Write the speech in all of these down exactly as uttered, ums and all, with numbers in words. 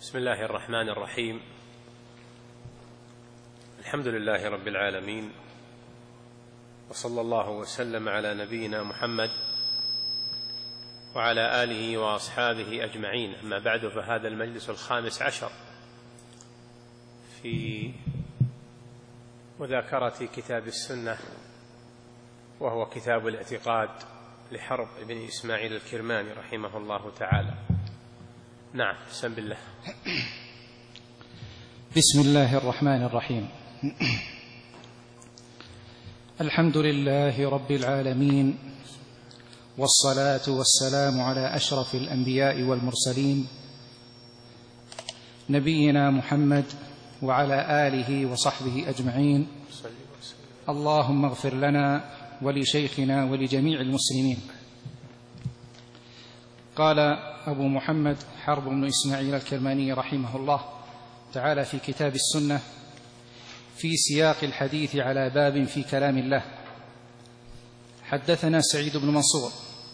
بسم الله الرحمن الرحيم. الحمد لله رب العالمين، وصلى الله وسلم على نبينا محمد وعلى آله وأصحابه أجمعين. أما بعد، فهذا المجلس الخامس عشر في مذاكرة كتاب السنة، وهو كتاب الاعتقاد لحرب بن إسماعيل الكرماني رحمه الله تعالى. نعم، بسم الله. بسم الله الرحمن الرحيم. الحمد لله رب العالمين، والصلاة والسلام على أشرف الأنبياء والمرسلين، نبينا محمد وعلى آله وصحبه أجمعين. اللهم اغفر لنا ولشيخنا ولجميع المسلمين. قال أبو محمد حرب بن إسماعيل الكرماني رحمه الله تعالى في كتاب السنة في سياق الحديث على باب في كلام الله: حدثنا سعيد بن منصور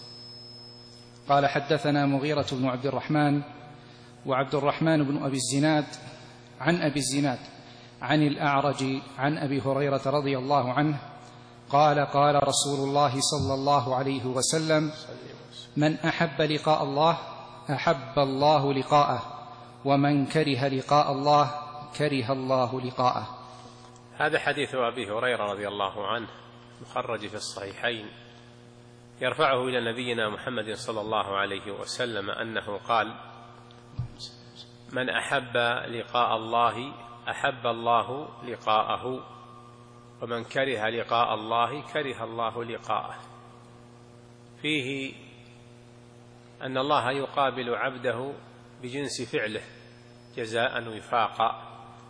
قال حدثنا مغيرة بن عبد الرحمن وعبد الرحمن بن أبي الزناد عن أبي الزناد عن الأعرج عن أبي هريرة رضي الله عنه قال: قال رسول الله صلى الله عليه وسلم: من أحب لقاء الله أحب الله لقاءه، ومن كره لقاء الله كره الله لقاءه. هذا حديث أبي هريرة رضي الله عنه مخرج في الصحيحين، يرفعه إلى نبينا محمد صلى الله عليه وسلم أنه قال: من أحب لقاء الله أحب الله لقاءه، ومن كره لقاء الله كره الله لقاءه. فيه أن الله يقابل عبده بجنس فعله جزاء وفاقا،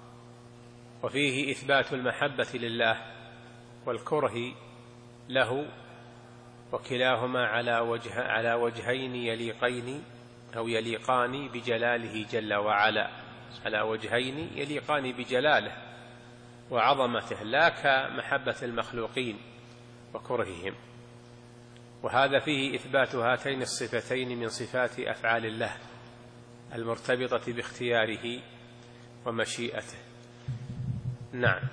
وفيه إثبات المحبة لله والكره له، وكلاهما على وجه على وجهين يليقين أو يليقان بجلاله جل وعلا، على وجهين يليقان بجلاله وعظمته، لا كمحبة المخلوقين وكرههم. وهذا فيه إثبات هاتين الصفتين من صفات أفعال الله المرتبطة باختياره ومشيئته. نعم.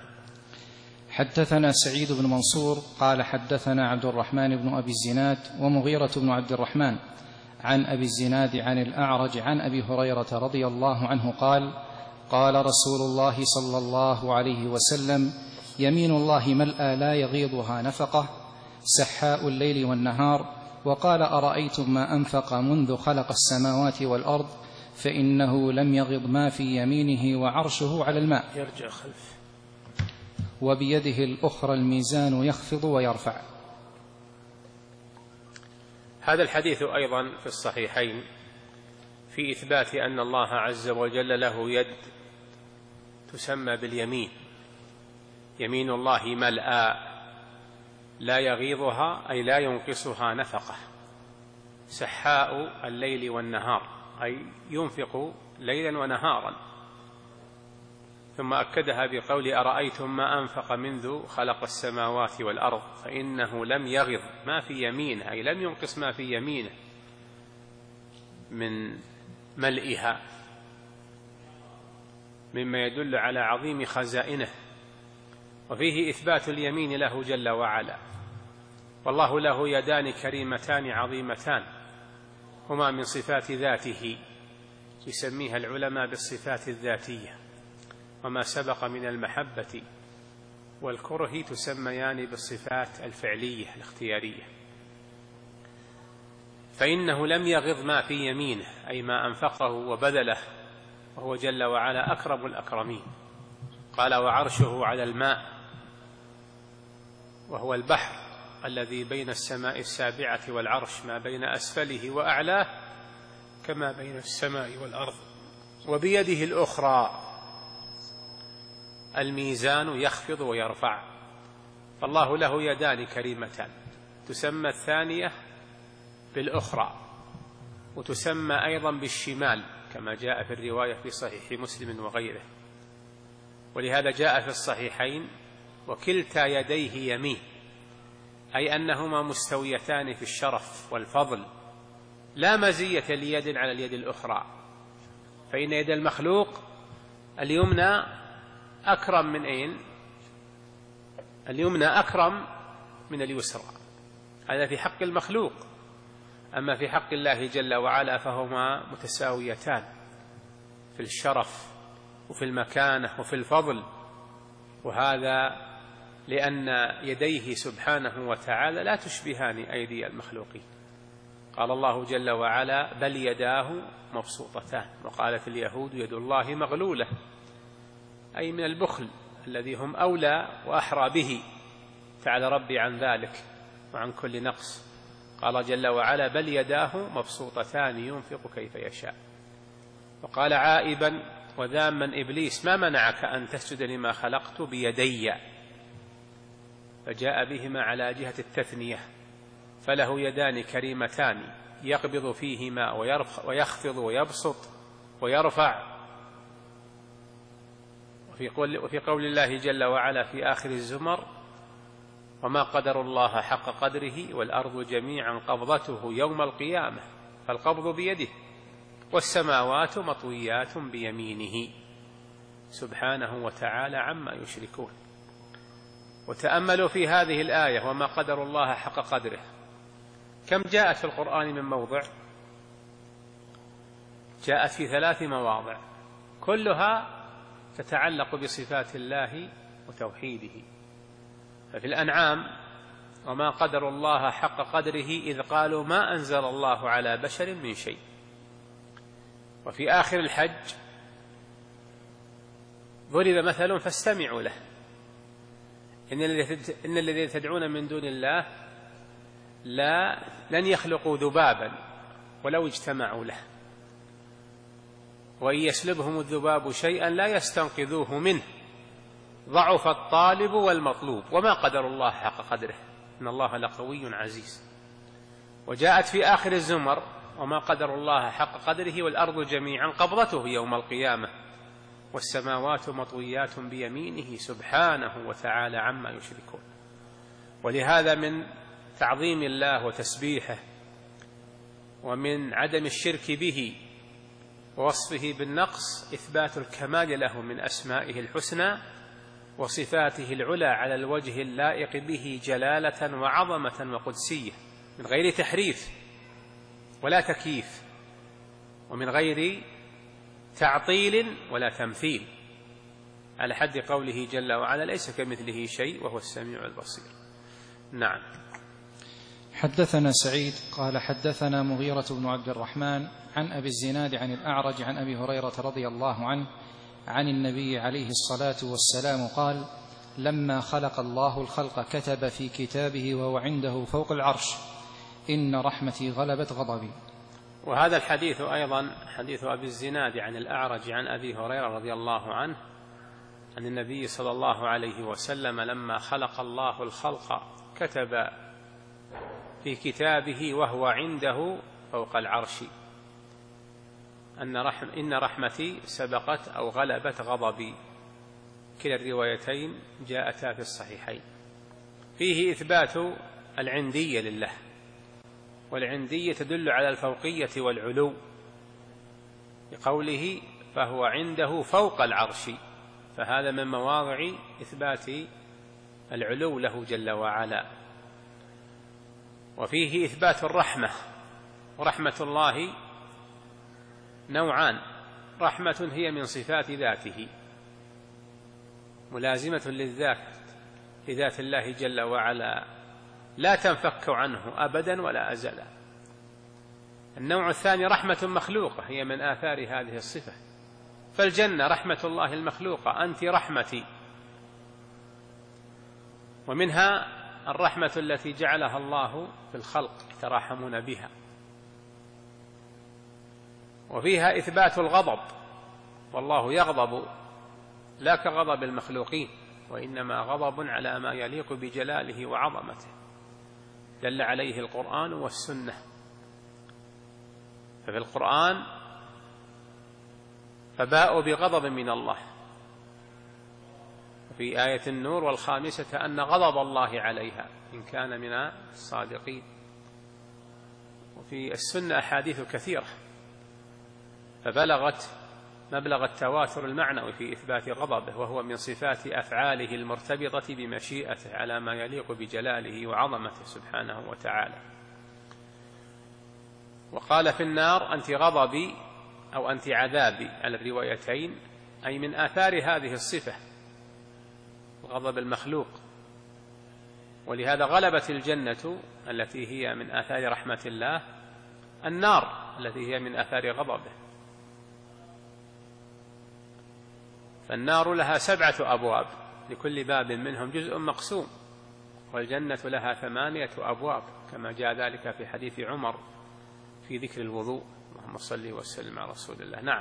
حدثنا سعيد بن منصور قال حدثنا عبد الرحمن بن أبي الزناد ومغيرة بن عبد الرحمن عن أبي الزناد عن الأعرج عن أبي هريرة رضي الله عنه قال: قال رسول الله صلى الله عليه وسلم: يمين الله ملأى لا يغيضها نفقة، سحاء الليل والنهار. وقال: أرأيتم ما أنفق منذ خلق السماوات والأرض فإنه لم يغض ما في يمينه وعرشه على الماء، يرجع خلف، وبيده الأخرى الميزان يخفض ويرفع. هذا الحديث أيضا في الصحيحين في إثبات أن الله عز وجل له يد تسمى باليمين. يمين الله ملأى لا يغيضها أي لا ينقصها نفقة، سحاء الليل والنهار أي ينفق ليلا ونهارا. ثم أكدها بقول: أرأيتم ما أنفق منذ خلق السماوات والأرض فإنه لم يغض ما في يمينه أي لم ينقص ما في يمينه من ملئها، مما يدل على عظيم خزائنه. وفيه إثبات اليمين له جل وعلا. والله له يدان كريمتان عظيمتان، هما من صفات ذاته، يسميها العلماء بالصفات الذاتية. وما سبق من المحبة والكره تسميان بالصفات الفعلية الاختيارية. فإنه لم يغض ما في يمينه أي ما أنفقه وبذله، وهو جل وعلا أكرم الأكرمين. قال: وعرشه على الماء، وهو البحر الذي بين السماء السابعة والعرش، ما بين أسفله وأعلاه كما بين السماء والأرض. وبيده الأخرى الميزان يخفض ويرفع. فالله له يدان كريمتان، تسمى الثانية بالأخرى، وتسمى أيضا بالشمال كما جاء في الرواية في صحيح مسلم وغيره. ولهذا جاء في الصحيحين: وكلتا يديه يمين، أي أنهما مستويتان في الشرف والفضل، لا مزية ليد على اليد الأخرى. فإن يد المخلوق اليمنى أكرم من أين؟ اليمنى أكرم من اليسرى، هذا في حق المخلوق. أما في حق الله جل وعلا فهما متساويتان في الشرف وفي المكانة وفي الفضل، وهذا لأن يديه سبحانه وتعالى لا تشبهان أيدي المخلوقين. قال الله جل وعلا: بل يداه مبسوطتان. وقالت اليهود: يد الله مغلولة، أي من البخل الذي هم أولى وأحرى به، تعالى ربي عن ذلك وعن كل نقص. قال جل وعلا: بل يداه مبسوطتان ينفق كيف يشاء. وقال عائبا وذاما إبليس: ما منعك أن تسجد لما خلقت بيدي؟ فجاء بهما على جهة التثنية، فله يدان كريمتان يقبض فيهما ويخفض ويبسط ويرفع. وفي قول, وفي قول الله جل وعلا في آخر الزمر: وما قدر الله حق قدره والأرض جميعا قبضته يوم القيامة، فالقبض بيده والسماوات مطويات بيمينه سبحانه وتعالى عما يشركون. وتأملوا في هذه الآية: وما قدر الله حق قدره، كم جاءت في القرآن من موضع؟ جاءت في ثلاث مواضع، كلها تتعلق بصفات الله وتوحيده. ففي الأنعام: وما قدر الله حق قدره إذ قالوا ما أنزل الله على بشر من شيء. وفي آخر الحج: ضرب مثل فاستمعوا له إن الذين تدعون من دون الله لا لن يخلقوا ذبابا ولو اجتمعوا له، وإن يسلبهم الذباب شيئا لا يستنقذوه منه، ضعف الطالب والمطلوب، وما قدر الله حق قدره إن الله لقوي عزيز. وجاءت في آخر الزمر: وما قدر الله حق قدره والأرض جميعا قبضته يوم القيامة والسماوات مطويات بيمينه سبحانه وتعالى عما يشركون. ولهذا من تعظيم الله وتسبيحه ومن عدم الشرك به ووصفه بالنقص إثبات الكمال له من أسمائه الحسنى وصفاته العلى على الوجه اللائق به جلالة وعظمة وقدسية، من غير تحريف ولا تكييف، ومن غير تعطيل ولا تمثيل، على حد قوله جل وعلا: ليس كمثله شيء وهو السميع البصير. نعم. حدثنا سعيد قال حدثنا مغيرة بن عبد الرحمن عن أبي الزناد عن الأعرج عن أبي هريرة رضي الله عنه عن النبي عليه الصلاة والسلام قال: لما خلق الله الخلق كتب في كتابه وهو عنده فوق العرش: إن رحمتي غلبت غضبي. وهذا الحديث أيضا حديث أبي الزناد عن الأعرج عن أبي هريرة رضي الله عنه عن النبي صلى الله عليه وسلم: لما خلق الله الخلق كتب في كتابه وهو عنده فوق العرش أن رحم إن رحمتي سبقت أو غلبت غضبي. كلا الروايتين جاءتا في الصحيحين. فيه إثبات العندية لله، والعندية تدل على الفوقية والعلو، بقوله فهو عنده فوق العرش، فهذا من مواضع إثبات العلو له جل وعلا. وفيه إثبات الرحمة، ورحمة الله نوعان: رحمة هي من صفات ذاته ملازمة للذات لذات الله جل وعلا لا تنفك عنه أبدا ولا أزلا. النوع الثاني رحمة مخلوقة هي من آثار هذه الصفة، فالجنة رحمة الله المخلوقة: أنت رحمتي. ومنها الرحمة التي جعلها الله في الخلق يتراحمون بها. وفيها إثبات الغضب، والله يغضب لا كغضب المخلوقين، وإنما غضب على ما يليق بجلاله وعظمته، دل عليه القرآن والسنة. ففي القرآن فباءوا بغضب من الله، وفي آية النور: والخامسة أن غضب الله عليها إن كان من الصادقين. وفي السنة أحاديث كثيرة فبلغت مبلغ التواتر المعنوي في إثبات غضبه، وهو من صفات أفعاله المرتبطة بمشيئته على ما يليق بجلاله وعظمته سبحانه وتعالى. وقال في النار أنت غضبي أو أنت عذابي على الروايتين، أي من آثار هذه الصفة الغضب المخلوق. ولهذا غلبت الجنة التي هي من آثار رحمة الله النار التي هي من آثار غضبه. فالنار لها سبعة أبواب لكل باب منهم جزء مقسوم، والجنة لها ثمانية أبواب كما جاء ذلك في حديث عمر في ذكر الوضوء. اللهم صل وسلم على رسول الله. نعم.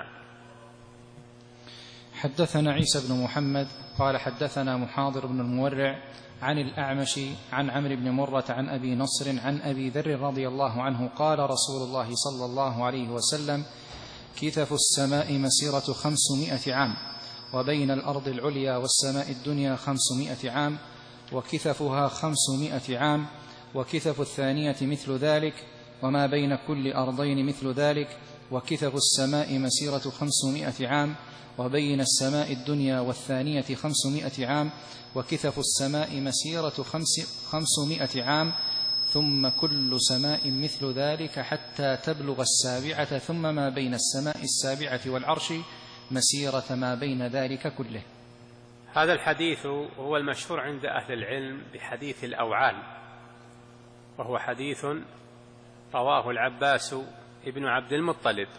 حدثنا عيسى بن محمد قال حدثنا محاضر بن المورع عن الأعمش عن عمرو بن مرة عن أبي نصر عن أبي ذر رضي الله عنه قال رسول الله صلى الله عليه وسلم كثف السماء مسيرة خمسمائة عام، وبين الأرض العليا والسماء الدنيا خمسمائة عام، وكثفها خمسمائة عام، وكثف الثانية مثل ذلك، وما بين كل أرضين مثل ذلك، وكثف السماء مسيرة خمسمائة عام، وبين السماء الدنيا والثانية خمسمائة عام، وكثف السماء مسيرة خمس خمسمائة عام، ثم كل سماء مثل ذلك حتى تبلغ السابعة، ثم ما بين السماء السابعة والعرش مسيرة ما بين ذلك كله. هذا الحديث هو المشهور عند أهل العلم بحديث الأوعال، وهو حديث رواه العباس ابن عبد المطلب،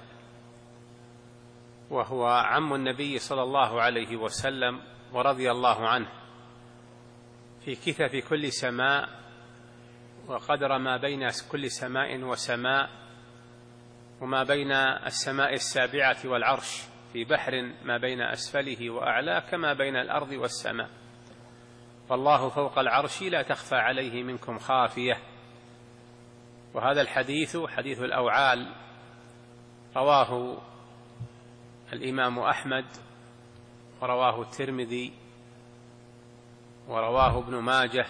وهو عم النبي صلى الله عليه وسلم ورضي الله عنه، في كثف كل سماء وقدر ما بين كل سماء وسماء، وما بين السماء السابعة والعرش في بحر ما بين أسفله وأعلاه كما بين الأرض والسماء، والله فوق العرش لا تخفى عليه منكم خافية. وهذا الحديث حديث الأوعال رواه الإمام أحمد، ورواه الترمذي، ورواه ابن ماجه،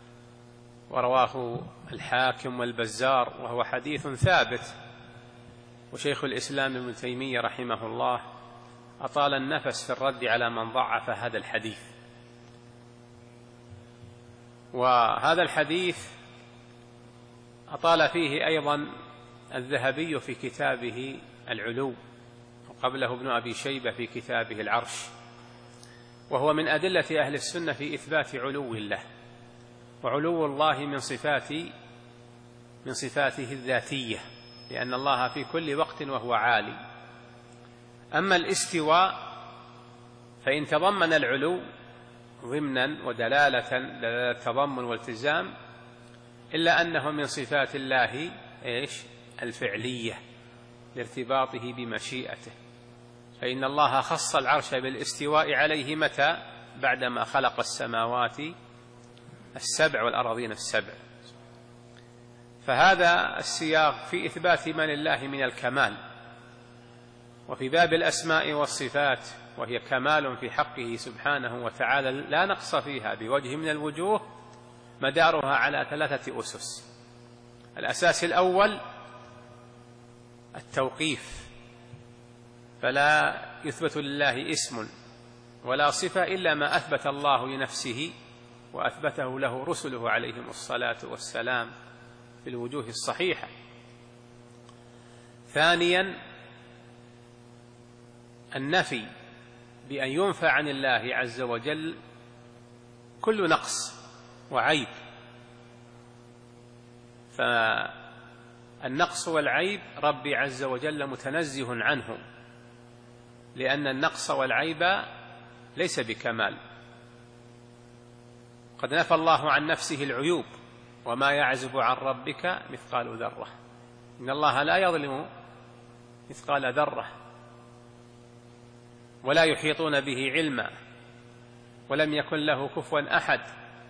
ورواه الحاكم والبزار، وهو حديث ثابت. وشيخ الإسلام ابن تيمية رحمه الله أطال النفس في الرد على من ضعف هذا الحديث. وهذا الحديث أطال فيه أيضا الذهبي في كتابه العلو، وقبله ابن أبي شيبة في كتابه العرش، وهو من أدلة أهل السنة في إثبات علو الله، وعلو الله من صفات من صفاته الذاتية، لأن الله في كل وقت وهو عالي. أما الاستواء فإن تضمن العلو ضمنا ودلالة دلالة تضمن والتزام، إلا أنه من صفات الله إيش؟ الفعلية لارتباطه بمشيئته، فإن الله خص العرش بالاستواء عليه متى؟ بعدما خلق السماوات السبع والأراضين السبع. فهذا السياق في إثبات ما لله من الكمال. وفي باب الأسماء والصفات، وهي كمال في حقه سبحانه وتعالى لا نقص فيها بوجه من الوجوه، مدارها على ثلاثة أسس. الأساس الأول التوقيف، فلا يثبت لله اسم ولا صفة إلا ما أثبت الله لنفسه وأثبته له رسله عليهم الصلاة والسلام في الوجوه الصحيحة. ثانيا النفي، بأن ينفى عن الله عز وجل كل نقص وعيب، فالنقص والعيب ربي عز وجل متنزه عنه، لأن النقص والعيب ليس بكمال. قد نفى الله عن نفسه العيوب، وما يعزب عن ربك مثقال ذرة، إن الله لا يظلم مثقال ذرة، ولا يحيطون به علما، ولم يكن له كفوا أحد،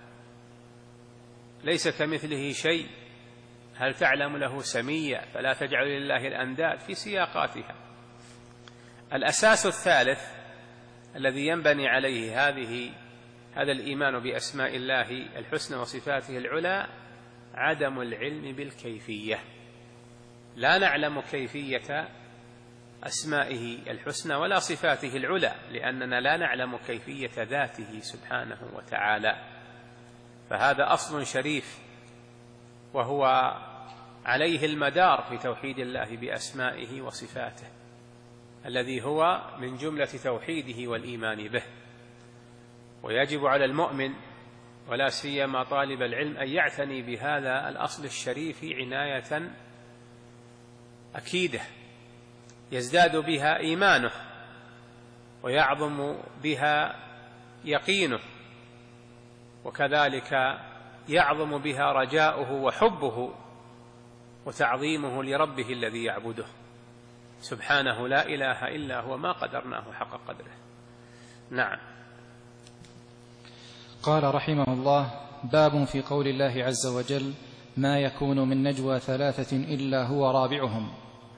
ليس كمثله شيء، هل تعلم له سميا، فلا تجعل لله الأنداد في سياقاتها. الأساس الثالث الذي ينبني عليه هذه هذا الإيمان بأسماء الله الحسنى وصفاته العلى عدم العلم بالكيفية، لا نعلم كيفية أسمائه الحسنى ولا صفاته العلى، لأننا لا نعلم كيفية ذاته سبحانه وتعالى. فهذا أصل شريف وهو عليه المدار في توحيد الله بأسمائه وصفاته، الذي هو من جملة توحيده والإيمان به. ويجب على المؤمن ولا سيما طالب العلم أن يعتني بهذا الأصل الشريف عناية أكيدة يزداد بها إيمانه ويعظم بها يقينه، وكذلك يعظم بها رجاؤه وحبه وتعظيمه لربه الذي يعبده سبحانه لا إله إلا هو، ما قدرناه حق قدره. نعم. قال رحمه الله: باب في قول الله عز وجل: ما يكون من نجوى ثلاثة إلا هو رابعهم.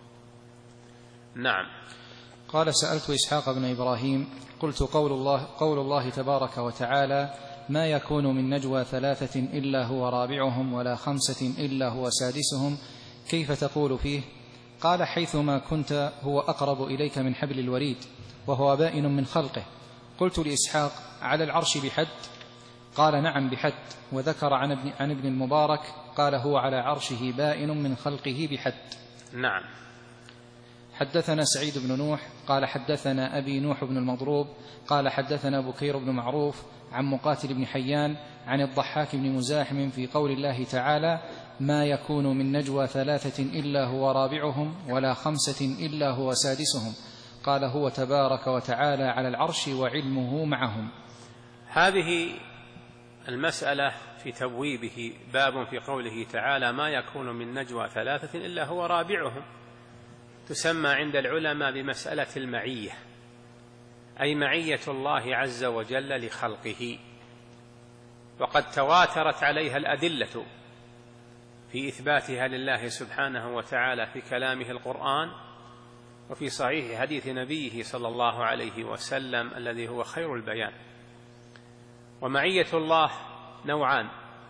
نعم. قال: سألت إسحاق بن إبراهيم قلت: قول الله, قول الله تبارك وتعالى: ما يكون من نجوى ثلاثة إلا هو رابعهم ولا خمسة إلا هو سادسهم، كيف تقول فيه؟ قال: حيثما كنت هو أقرب إليك من حبل الوريد وهو بائن من خلقه. قلت لإسحاق: على العرش بحد؟ قال: نعم بحد. وذكر عن ابن, عن ابن المبارك قال: هو على عرشه بائن من خلقه بحد. نعم. حدثنا سعيد بن نوح قال: حدثنا أبي نوح بن المضروب قال: حدثنا بكير بن معروف عن مقاتل بن حيان عن الضحاك بن مزاحم في قول الله تعالى: ما يكون من نجوى ثلاثة إلا هو رابعهم ولا خمسة إلا هو سادسهم. قال: هو تبارك وتعالى على العرش وعلمه معهم. هذه المسألة في تبويبه باب في قوله تعالى: ما يكون من نجوى ثلاثة إلا هو رابعهم، تسمى عند العلماء بمسألة المعية، أي معية الله عز وجل لخلقه، وقد تواترت عليها الأدلة في إثباتها لله سبحانه وتعالى في كلامه القرآن وفي صحيح حديث نبيه صلى الله عليه وسلم الذي هو خير البيان. ومعية الله نوعان: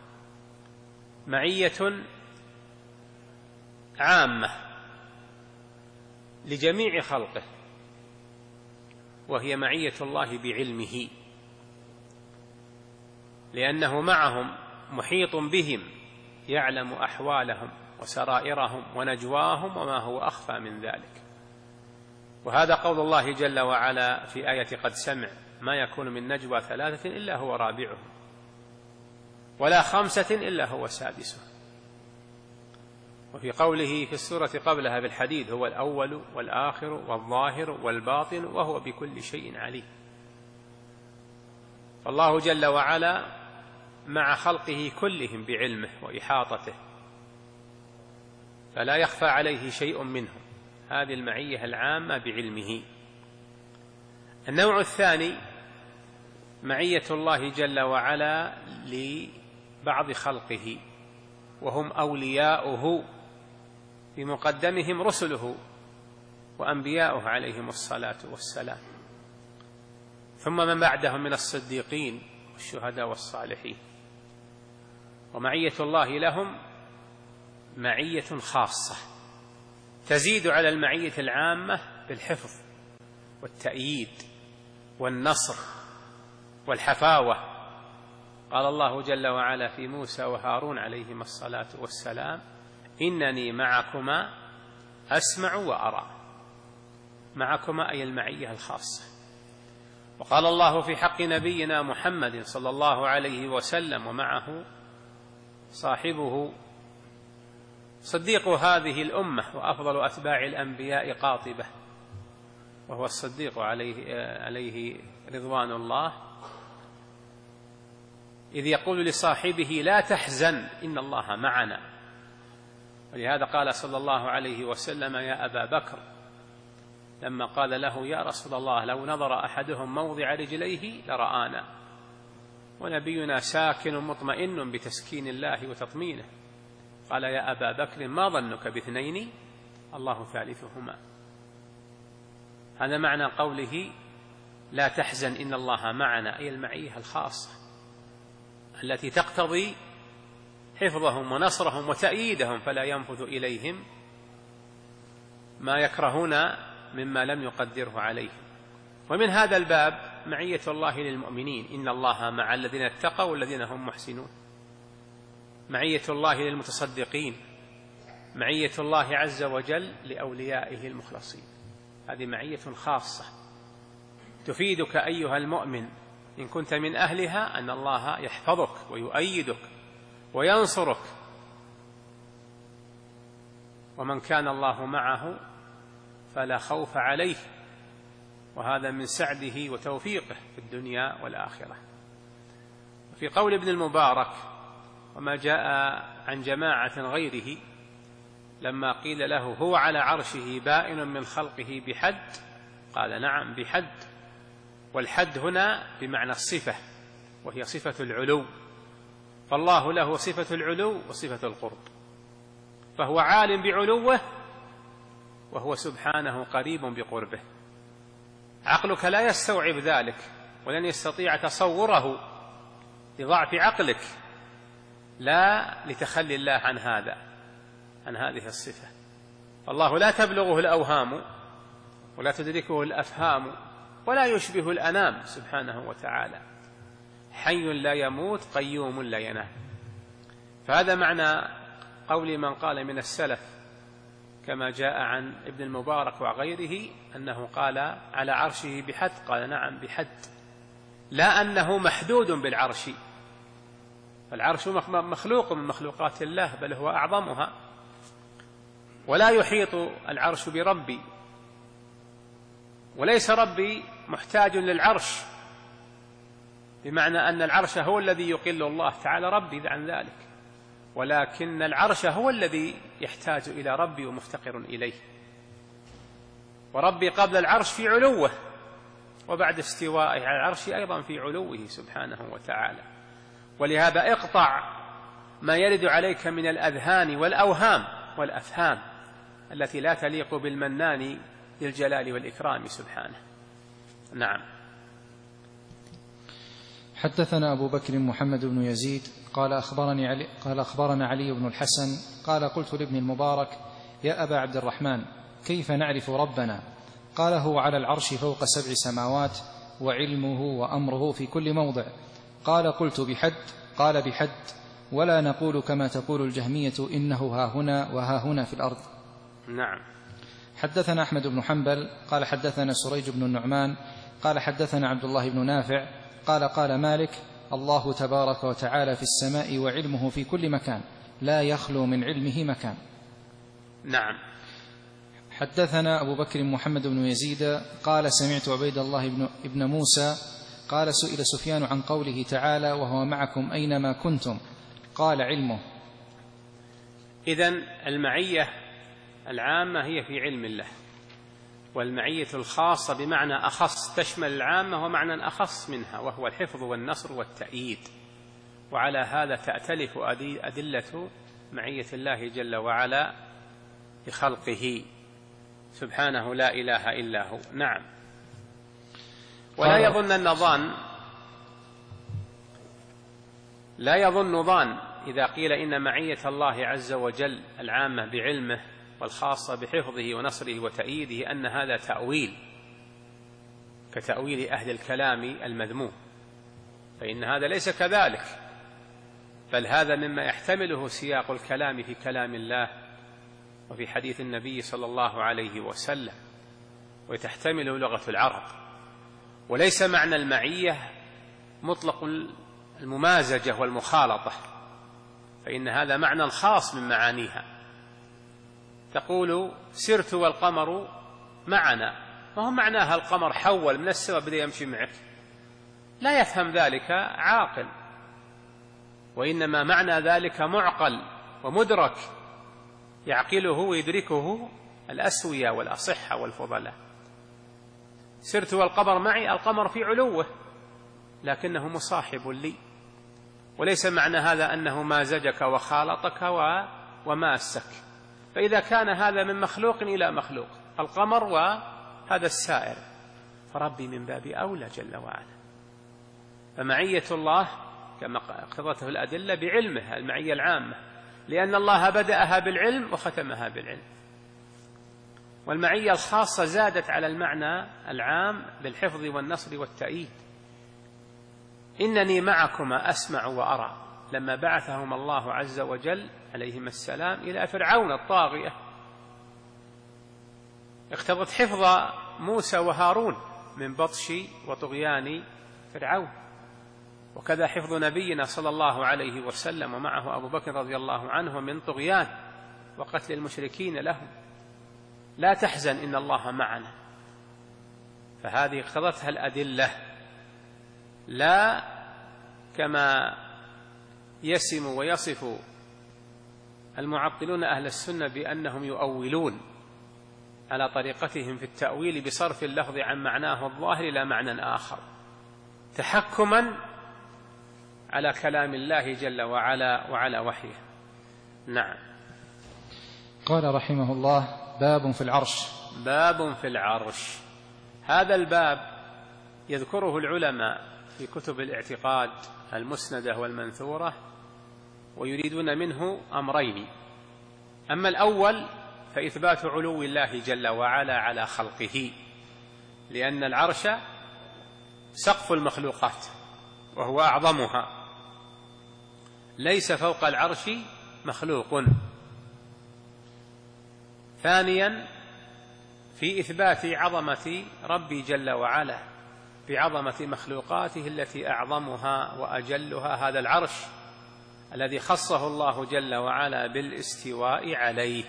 معية عامة لجميع خلقه، وهي معية الله بعلمه، لأنه معهم محيط بهم، يعلم أحوالهم وسرائرهم ونجواهم وما هو أخفى من ذلك. وهذا قول الله جل وعلا في آية قد سمع: ما يكون من نجوى ثلاثة إلا هو رابعهم ولا خمسة إلا هو سادسهم. وفي قوله في السورة قبلها بالحديد: هو الأول والآخر والظاهر والباطن وهو بكل شيء عليم. فالله جل وعلا مع خلقه كلهم بعلمه وإحاطته، فلا يخفى عليه شيء منهم، هذه المعية العامة بعلمه. النوع الثاني معية الله جل وعلا لبعض خلقه، وهم أولياؤه في مقدمهم رسله وأنبياؤه عليهم الصلاة والسلام، ثم من بعدهم من الصديقين والشهداء والصالحين. ومعية الله لهم معية خاصة تزيد على المعية العامة بالحفظ والتأييد والنصر والحفاوة. قال الله جل وعلا في موسى وهارون عليهما الصلاة والسلام: إنني معكما أسمع وأرى. معكما أي المعية الخاصة. وقال الله في حق نبينا محمد صلى الله عليه وسلم ومعه صاحبه صديق هذه الأمة وأفضل أتباع الأنبياء قاطبة، وهو الصديق عليه, عليه رضوان الله، إذ يقول لصاحبه: لا تحزن إن الله معنا. ولهذا قال صلى الله عليه وسلم: يا أبا بكر، لما قال له: يا رسول الله، لو نظر أحدهم موضع رجليه لرآنا، ونبينا ساكن مطمئن بتسكين الله وتطمينه، قال: يا أبا بكر، ما ظنك باثنين الله ثالثهما. هذا معنى قوله: لا تحزن إن الله معنا، أي المعية الخاصة التي تقتضي حفظهم ونصرهم وتأييدهم، فلا ينفذ إليهم ما يكرهون مما لم يقدره عليهم. ومن هذا الباب معية الله للمؤمنين: إن الله مع الذين اتقوا والذين هم محسنون. معية الله للمتصدقين، معية الله عز وجل لأوليائه المخلصين. هذه معية خاصة تفيدك أيها المؤمن إن كنت من أهلها أن الله يحفظك ويؤيدك وينصرك، ومن كان الله معه فلا خوف عليه، وهذا من سعده وتوفيقه في الدنيا والآخرة. وفي قول ابن المبارك: وما جاء عن جماعة غيره لما قيل له: هو على عرشه بائن من خلقه بحد، قال: نعم بحد. والحد هنا بمعنى الصفة، وهي صفة العلو، فالله له صفة العلو وصفة القرب، فهو عالم بعلوه وهو سبحانه قريب بقربه. عقلك لا يستوعب ذلك ولن يستطيع تصوره لضعف عقلك، لا لتخلي الله عن هذا، عن هذه الصفة. الله لا تبلغه الأوهام ولا تدركه الأفهام ولا يشبه الأنام سبحانه وتعالى. حي لا يموت قيوم لا ينام. فهذا معنى قول من قال من السلف كما جاء عن ابن المبارك وغيره أنه قال: على عرشه بحد، قال: نعم بحد، لا أنه محدود بالعرش. العرش مخلوق من مخلوقات الله، بل هو أعظمها، ولا يحيط العرش بربي، وليس ربي محتاج للعرش، بمعنى أن العرش هو الذي يقل الله تعالى ربي عن ذلك، ولكن العرش هو الذي يحتاج إلى ربي ومفتقر إليه. وربي قبل العرش في علوه، وبعد استوائه على العرش أيضا في علوه سبحانه وتعالى. ولهذا اقطع ما يرد عليك من الأذهان والأوهام والأفهام التي لا تليق بالمنان للجلال والإكرام سبحانه. نعم. حدثنا أبو بكر محمد بن يزيد قال أخبرني علي قال أخبرنا علي بن الحسن قال: قلت لابن المبارك: يا أبا عبد الرحمن، كيف نعرف ربنا؟ قال: هو على العرش فوق سبع سماوات، وعلمه وأمره في كل موضع. قال: قلت: بحد؟ قال: بحد، ولا نقول كما تقول الجهمية إنه ها هنا وها هنا في الأرض. نعم. حدثنا أحمد بن حنبل قال حدثنا سريج بن النعمان قال حدثنا عبد الله بن نافع قال: قال مالك: الله تبارك وتعالى في السماء وعلمه في كل مكان، لا يخلو من علمه مكان. نعم. حدثنا أبو بكر محمد بن يزيد قال: سمعت عبيد الله بن, ابن موسى قال: سئل سفيان عن قوله تعالى: وهو معكم أينما كنتم، قال: علمه. إذن المعية العامة هي في علم الله، والمعية الخاصة بمعنى أخص تشمل العامة ومعنى أخص منها، وهو الحفظ والنصر والتأييد. وعلى هذا تأتلف أدلة معية الله جل وعلا لخلقه سبحانه لا إله إلا هو. نعم. ولا يظن النظان لا يظن ظان إذا قيل إن معية الله عز وجل العامة بعلمه والخاصة بحفظه ونصره وتأييده أن هذا تأويل كتأويل أهل الكلام المذموم، فإن هذا ليس كذلك، بل هذا مما يحتمله سياق الكلام في كلام الله وفي حديث النبي صلى الله عليه وسلم، وتحتمله لغة العرب. وليس معنى المعية مطلق الممازجة والمخالطة، فإن هذا معنى خاص من معانيها. تقول: سرت والقمر معنا، وهو معناها القمر حول من السماء بدأ يمشي معك، لا يفهم ذلك عاقل، وإنما معنى ذلك معقل ومدرك يعقله ويدركه الأسوية والأصحة والفضلاء. سرت والقمر معي، القمر في علوه لكنه مصاحب لي، وليس معنى هذا أنه مازجك وخالطك وماسك. فإذا كان هذا من مخلوق إلى مخلوق، القمر وهذا السائر، فربي من باب أولى جل وعلا. فمعية الله كما اقتضته الأدلة بعلمه، المعية العامة، لأن الله بدأها بالعلم وختمها بالعلم. والمعية الخاصة زادت على المعنى العام بالحفظ والنصر والتأييد. إنني معكما أسمع وأرى، لما بعثهم الله عز وجل عليهما السلام إلى فرعون الطاغية اقتضت حفظ موسى وهارون من بطش وطغيان فرعون، وكذا حفظ نبينا صلى الله عليه وسلم ومعه أبو بكر رضي الله عنه من طغيان وقتل المشركين لهم. لا تحزن إن الله معنا، فهذه اقتضتها الأدلة، لا كما يسم ويصف المعطلون أهل السنة بأنهم يؤولون على طريقتهم في التأويل بصرف اللفظ عن معناه الظاهر إلى معنى آخر، تحكما على كلام الله جل وعلا وعلى وحيه. نعم. قال رحمه الله: باب في العرش. باب في العرش. هذا الباب يذكره العلماء في كتب الاعتقاد المسندة والمنثورة، ويريدون منه أمرين: أما الأول فإثبات علو الله جل وعلا على خلقه، لأن العرش سقف المخلوقات وهو أعظمها، ليس فوق العرش مخلوق. ثانيا في إثبات عظمة ربي جل وعلا بعظمة مخلوقاته التي أعظمها وأجلها هذا العرش الذي خصه الله جل وعلا بالاستواء عليه.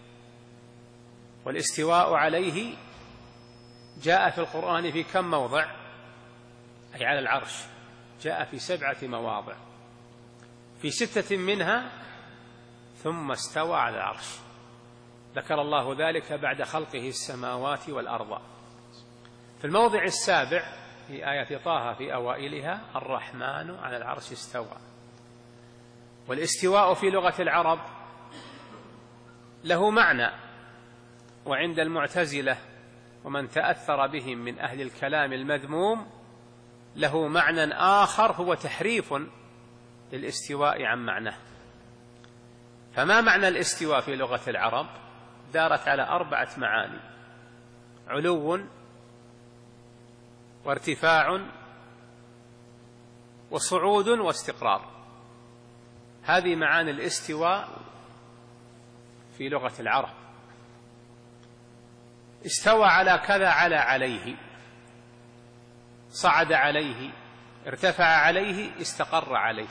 والاستواء عليه جاء في القرآن في كم موضع؟ أي على العرش جاء في سبعة مواضع، في ستة منها ثم استوى على العرش، ذكر الله ذلك بعد خلقه السماوات والأرض. في الموضع السابع في آية طه في أوائلها: الرحمن على العرش استوى. والاستواء في لغة العرب له معنى، وعند المعتزلة ومن تأثر بهم من أهل الكلام المذموم له معنى آخر هو تحريف للاستواء عن معناه. فما معنى الاستواء في لغة العرب؟ دارت على أربعة معاني: علو وارتفاع وصعود واستقرار. هذه معاني الاستواء في لغة العرب. استوى على كذا، على عليه، صعد عليه، ارتفع عليه، استقر عليه.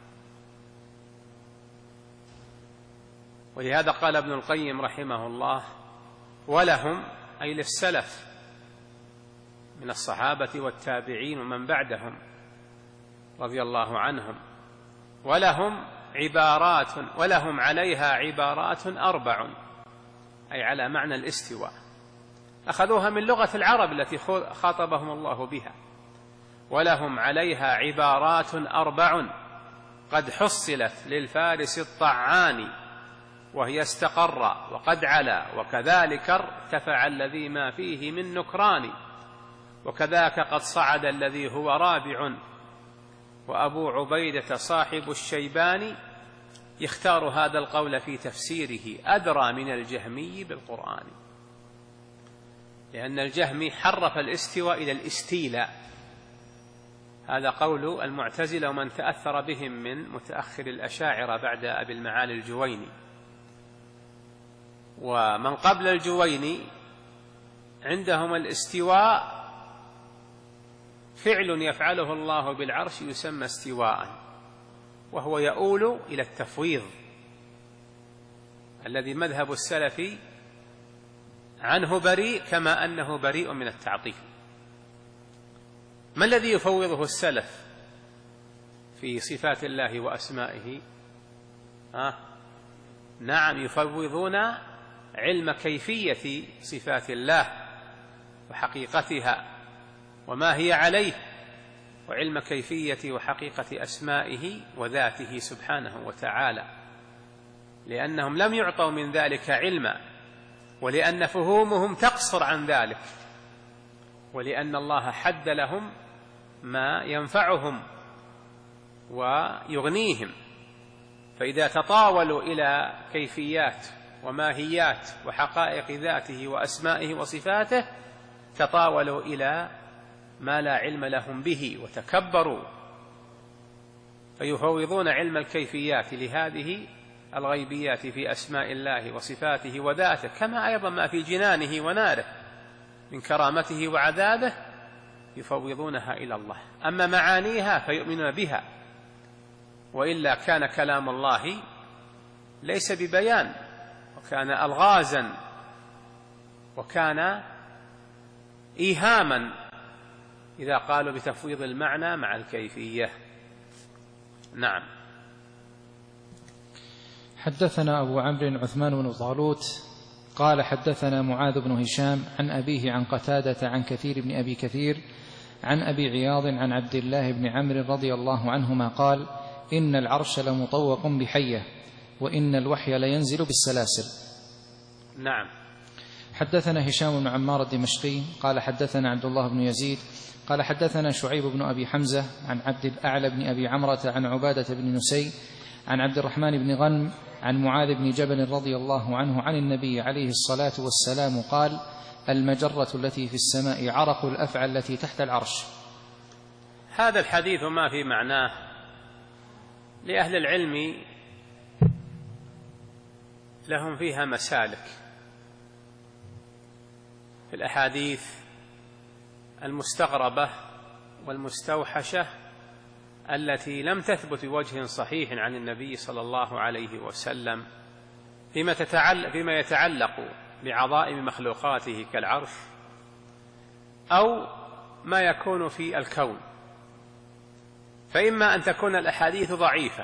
ولهذا قال ابن القيم رحمه الله: ولهم أي للسلف من الصحابة والتابعين ومن بعدهم رضي الله عنهم، ولهم عبارات ولهم عليها عبارات أربع، أي على معنى الاستواء، أخذوها من لغة العرب التي خاطبهم الله بها. ولهم عليها عبارات أربع قد حصلت للفارس الطعان، وهي استقر وقد علا، وكذلك ارتفع الذي ما فيه من نكران، وكذاك قد صعد الذي هو رابع. وأبو عبيدة صاحب الشيباني يختار هذا القول في تفسيره أدرى من الجهمي بالقرآن، لأن الجهمي حرف الاستواء إلى الاستيلاء. هذا قول المعتزلة ومن تأثر بهم من متأخر الأشاعرة بعد أبي المعالي الجويني. ومن قبل الجويني عندهم الاستواء فعل يفعله الله بالعرش يسمى استواء، وهو يؤول إلى التفويض الذي مذهب السلف عنه بريء، كما أنه بريء من التعطيل. ما الذي يفوضه السلف في صفات الله وأسمائه؟ آه نعم، يفوضون علم كيفية صفات الله وحقيقتها وما هي عليه، وعلم كيفية وحقيقة أسمائه وذاته سبحانه وتعالى، لأنهم لم يعطوا من ذلك علما، ولأن فهومهم تقصر عن ذلك، ولأن الله حد لهم ما ينفعهم ويغنيهم. فإذا تطاولوا إلى كيفيات وماهيات وحقائق ذاته وأسمائه وصفاته تطاولوا إلى ما لا علم لهم به وتكبروا، فيفوضون علم الكيفيات لهذه الغيبيات في أسماء الله وصفاته وذاته، كما أيضا ما في جنانه وناره من كرامته وعذابه يفوضونها إلى الله. أما معانيها فيؤمنون بها، وإلا كان كلام الله ليس ببيان، وكان ألغازا، وكان إيهاما إذا قالوا بتفويض المعنى مع الكيفية. نعم. حدثنا أبو عمرو عثمان بن طالوت قال حدثنا معاذ بن هشام عن أبيه عن قتادة عن كثير بن أبي كثير عن أبي عياض عن عبد الله بن عمرو رضي الله عنهما قال: إن العرش لمطوق بحية، وإن الوحي لينزل بالسلاسل. نعم. حدثنا هشام بن عمار الدمشقي قال حدثنا عبد الله بن يزيد قال حدثنا شعيب بن أبي حمزة عن عبد الأعلى بن أبي عمرة عن عبادة بن نسي عن عبد الرحمن بن غنم عن معاذ بن جبل رضي الله عنه عن النبي عليه الصلاة والسلام قال: المجرة التي في السماء عرق الأفعى التي تحت العرش. هذا الحديث ما في معناه لأهل العلم لهم فيها مسالك في الأحاديث المستغربة والمستوحشة التي لم تثبت بوجه صحيح عن النبي صلى الله عليه وسلم فيما, تتعلق فيما يتعلق بعظائم مخلوقاته كالعرش أو ما يكون في الكون، فإما أن تكون الأحاديث ضعيفة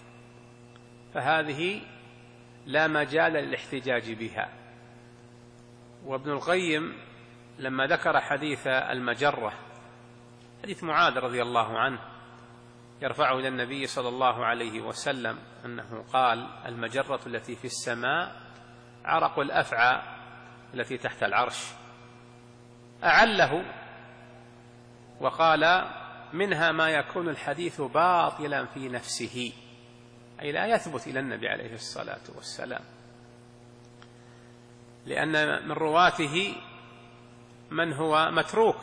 فهذه لا مجال للاحتجاج بها. وابن القيم لما ذكر حديث المجرة، حديث معاذ رضي الله عنه يرفعه إلى النبي صلى الله عليه وسلم أنه قال: المجرة التي في السماء عرق الأفعى التي تحت العرش، أعله وقال: منها ما يكون الحديث باطلا في نفسه، أي لا يثبت إلى النبي عليه الصلاة والسلام، لأن من رواته من هو متروك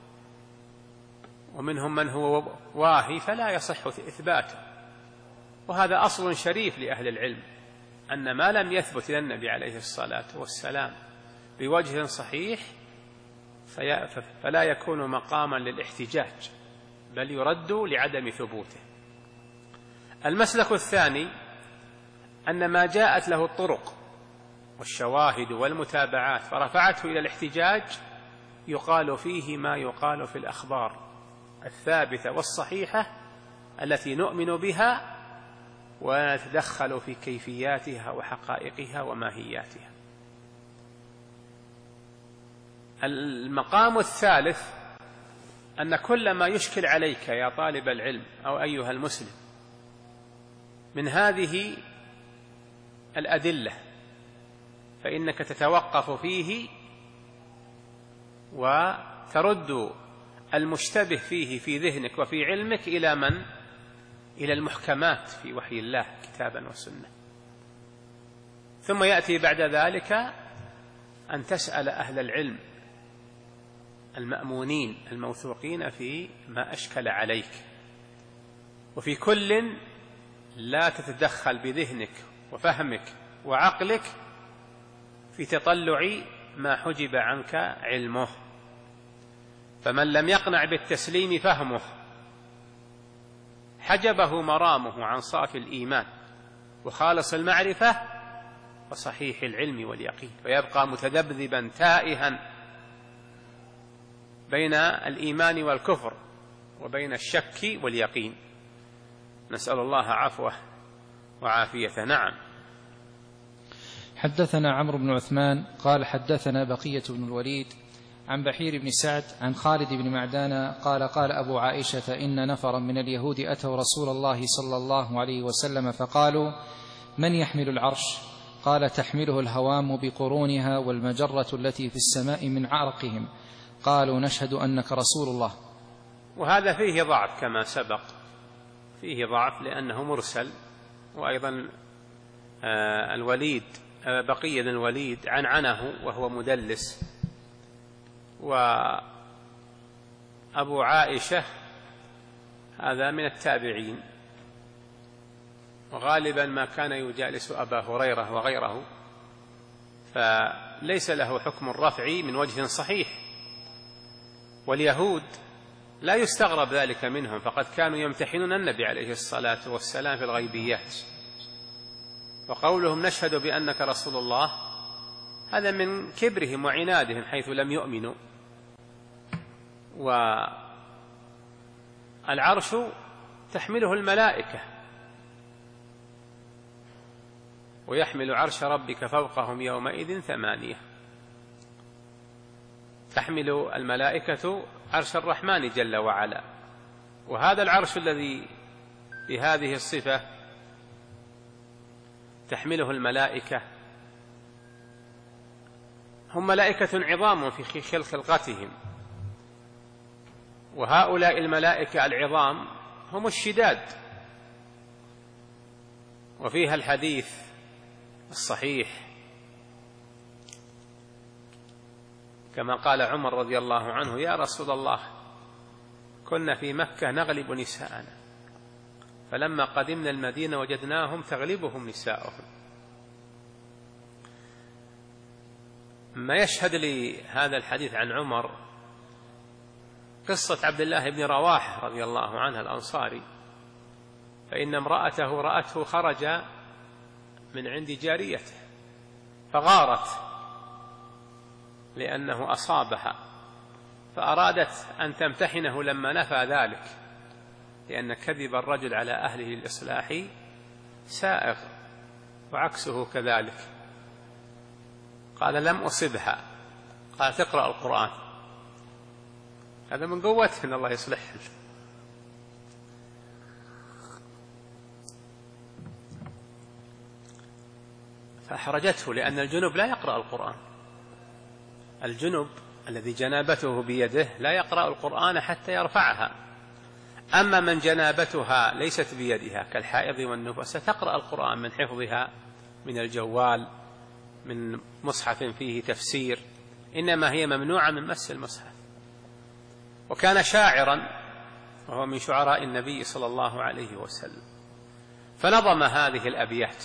ومنهم من هو واهي فلا يصح إثباته. وهذا أصل شريف لأهل العلم، أن ما لم يثبت إلى النبي عليه الصلاة والسلام بوجه صحيح فلا يكون مقاما للاحتجاج، بل يرد لعدم ثبوته. المسلك الثاني أن ما جاءت له الطرق والشواهد والمتابعات فرفعته إلى الاحتجاج يقال فيه ما يقال في الأخبار الثابتة والصحيحة التي نؤمن بها ونتدخل في كيفياتها وحقائقها وماهياتها. المقام الثالث أن كل ما يشكل عليك يا طالب العلم أو أيها المسلم من هذه الأدلة فإنك تتوقف فيه وترد المشتبه فيه في ذهنك وفي علمك إلى من؟ إلى المحكمات في وحي الله كتابا وسنة. ثم يأتي بعد ذلك أن تسأل أهل العلم المأمونين الموثوقين في ما أشكل عليك، وفي كل لا تتدخل بذهنك وفهمك وعقلك في تطلع ما حجب عنك علمه. فمن لم يقنع بالتسليم فهمه حجبه مرامه عن صافي الإيمان وخالص المعرفة وصحيح العلم واليقين، ويبقى متذبذبا تائها بين الإيمان والكفر وبين الشك واليقين. نسأل الله عفوه وعافيته. نعم. حدثنا عمرو بن عثمان قال حدثنا بقية بن الوليد عن بحير بن سعد عن خالد بن معدان قال قال أبو عائشة: إن نفرا من اليهود أتوا رسول الله صلى الله عليه وسلم فقالوا: من يحمل العرش؟ قال: تحمله الهوام بقرونها والمجرة التي في السماء من عرقهم. قالوا: نشهد أنك رسول الله. وهذا فيه ضعف كما سبق، فيه ضعف لأنه مرسل، وأيضا الوليد بقي بن الوليد عنعنه وهو مدلس، وأبو عائشة هذا من التابعين، وغالبا ما كان يجالس أبا هريرة وغيره، فليس له حكم الرفع من وجه صحيح. واليهود لا يستغرب ذلك منهم، فقد كانوا يمتحنون النبي عليه الصلاة والسلام في الغيبيات، وقولهم نشهد بأنك رسول الله هذا من كبرهم وعنادهم حيث لم يؤمنوا. والعرش تحمله الملائكة، ويحمل عرش ربك فوقهم يومئذ ثمانية. تحمل الملائكة عرش الرحمن جل وعلا، وهذا العرش الذي بهذه الصفة تحمله الملائكة هم ملائكة عظام في خلقتهم، وهؤلاء الملائكة العظام هم الشداد. وفيها الحديث الصحيح كما قال عمر رضي الله عنه: يا رسول الله، كنا في مكة نغلب نساءنا، فلما قدمنا المدينة وجدناهم تغلبهم نساؤهم. ما يشهد لي هذا الحديث عن عمر قصة عبد الله بن رواحة رضي الله عنه الأنصاري، فإن امرأته رأته خرج من عند جاريته فغارت لأنه أصابها، فأرادت أن تمتحنه لما نفى ذلك، لأن كذب الرجل على أهله للإصلاح سائغ وعكسه كذلك. قال: لم أصبها. قال: تقرأ القرآن. هذا من قوته إن الله يصلح. فأحرجته، لأن الجنب لا يقرأ القرآن. الجنب الذي جنابته بيده لا يقرأ القرآن حتى يرفعها، أما من جنابتها ليست بيدها كالحائض والنفس تقرأ القرآن من حفظها من الجوال، من مصحف فيه تفسير، إنما هي ممنوعة من مس المصحف. وكان شاعرا، وهو من شعراء النبي صلى الله عليه وسلم، فنظم هذه الأبيات.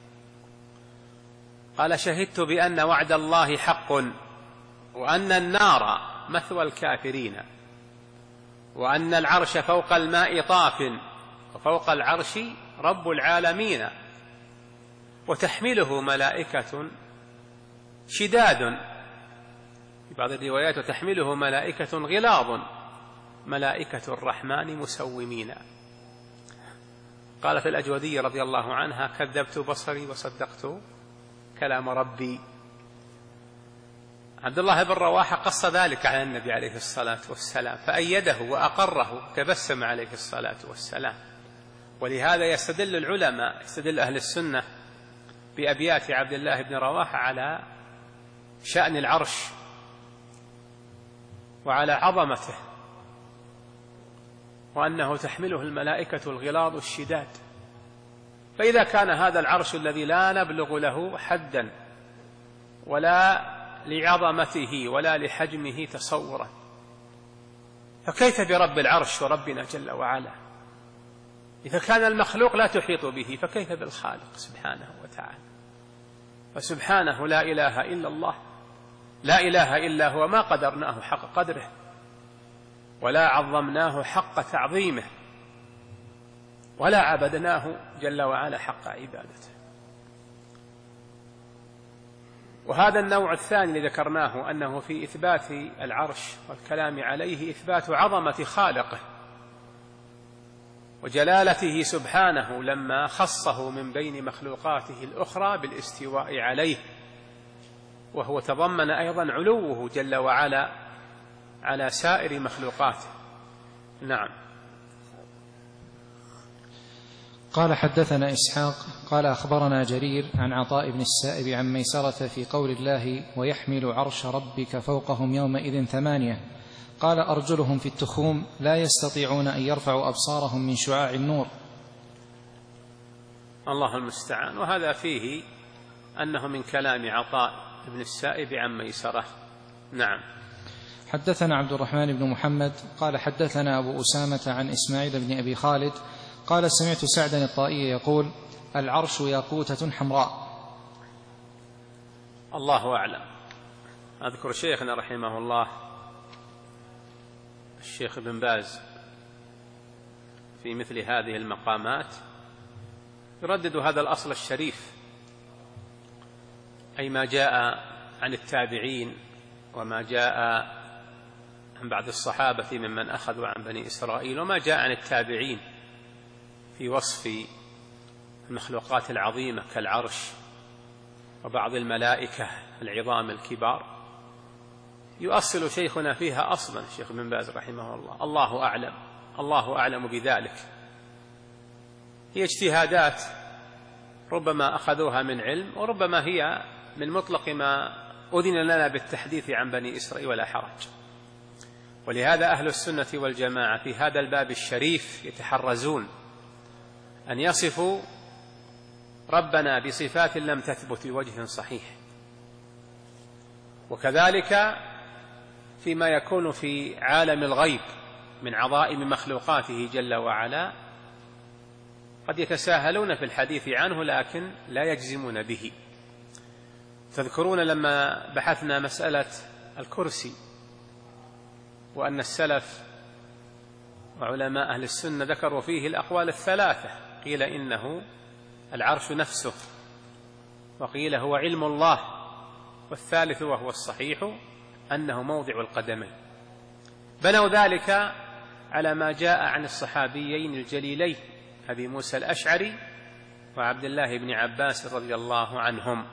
قال: شهدت بأن وعد الله حق، وأن النار مثوى الكافرين، وأن العرش فوق الماء طاف، وفوق العرش رب العالمين، وتحمله ملائكة شداد، في بعض الروايات وتحمله ملائكة غلاظ ملائكة الرحمن مسومين. قالت الأجودية رضي الله عنها: كذبت بصري وصدقت كلام ربي. عبد الله بن رواحة قص ذلك على النبي عليه الصلاة والسلام فأيده وأقره، تبسم عليه الصلاة والسلام. ولهذا يستدل العلماء، يستدل أهل السنة بأبيات عبد الله بن رواحة على شأن العرش وعلى عظمته، وأنه تحمله الملائكة الغلاظ الشداد. فإذا كان هذا العرش الذي لا نبلغ له حدا ولا لعظمته ولا لحجمه تصورا، فكيف برب العرش وربنا جل وعلا؟ إذا كان المخلوق لا تحيط به فكيف بالخالق سبحانه وتعالى؟ فسبحانه لا إله إلا الله، لا إله إلا هو، ما قدرناه حق قدره ولا عظمناه حق تعظيمه ولا عبدناه جل وعلا حق عبادته. وهذا النوع الثاني الذي ذكرناه، أنه في إثبات العرش والكلام عليه إثبات عظمة خالقه وجلالته سبحانه، لما خصه من بين مخلوقاته الأخرى بالاستواء عليه، وهو تضمن أيضا علوه جل وعلا على سائر مخلوقاته. نعم. قال: حدثنا إسحاق قال: أخبرنا جرير عن عطاء بن السائب عن ميسرة في قول الله: ويحمل عرش ربك فوقهم يومئذ ثمانية. قال: أرجلهم في التخوم لا يستطيعون أن يرفعوا أبصارهم من شعاع النور. الله المستعان. وهذا فيه أنه من كلام عطاء بن السائب عن ميسرة. نعم. حدثنا عبد الرحمن بن محمد قال حدثنا أبو أسامة عن إسماعيل بن أبي خالد قال سمعت سعدا الطائي يقول العرش ياقوتة حمراء. الله أعلم. أذكر شيخنا رحمه الله الشيخ ابن باز في مثل هذه المقامات يردد هذا الأصل الشريف، أي ما جاء عن التابعين وما جاء عن بعض الصحابة ممن أخذوا عن بني إسرائيل وما جاء عن التابعين في وصف المخلوقات العظيمة كالعرش وبعض الملائكة العظام الكبار، يؤصل شيخنا فيها أصلا الشيخ ابن باز رحمه الله. الله أعلم، الله أعلم بذلك. هي اجتهادات ربما أخذوها من علم وربما هي من مطلق ما أذن لنا بالتحديث عن بني إسرائيل ولا حرج. ولهذا أهل السنة والجماعة في هذا الباب الشريف يتحرزون أن يصفوا ربنا بصفات لم تثبت بوجه صحيح، وكذلك فيما يكون في عالم الغيب من عظائم مخلوقاته جل وعلا قد يتساهلون في الحديث عنه لكن لا يجزمون به. تذكرون لما بحثنا مسألة الكرسي وأن السلف وعلماء أهل السنة ذكروا فيه الأقوال الثلاثة، قيل إنه العرش نفسه، وقيل هو علم الله، والثالث وهو الصحيح أنه موضع القدمين. بنوا ذلك على ما جاء عن الصحابيين الجليلين أبي موسى الأشعري وعبد الله بن عباس رضي الله عنهم،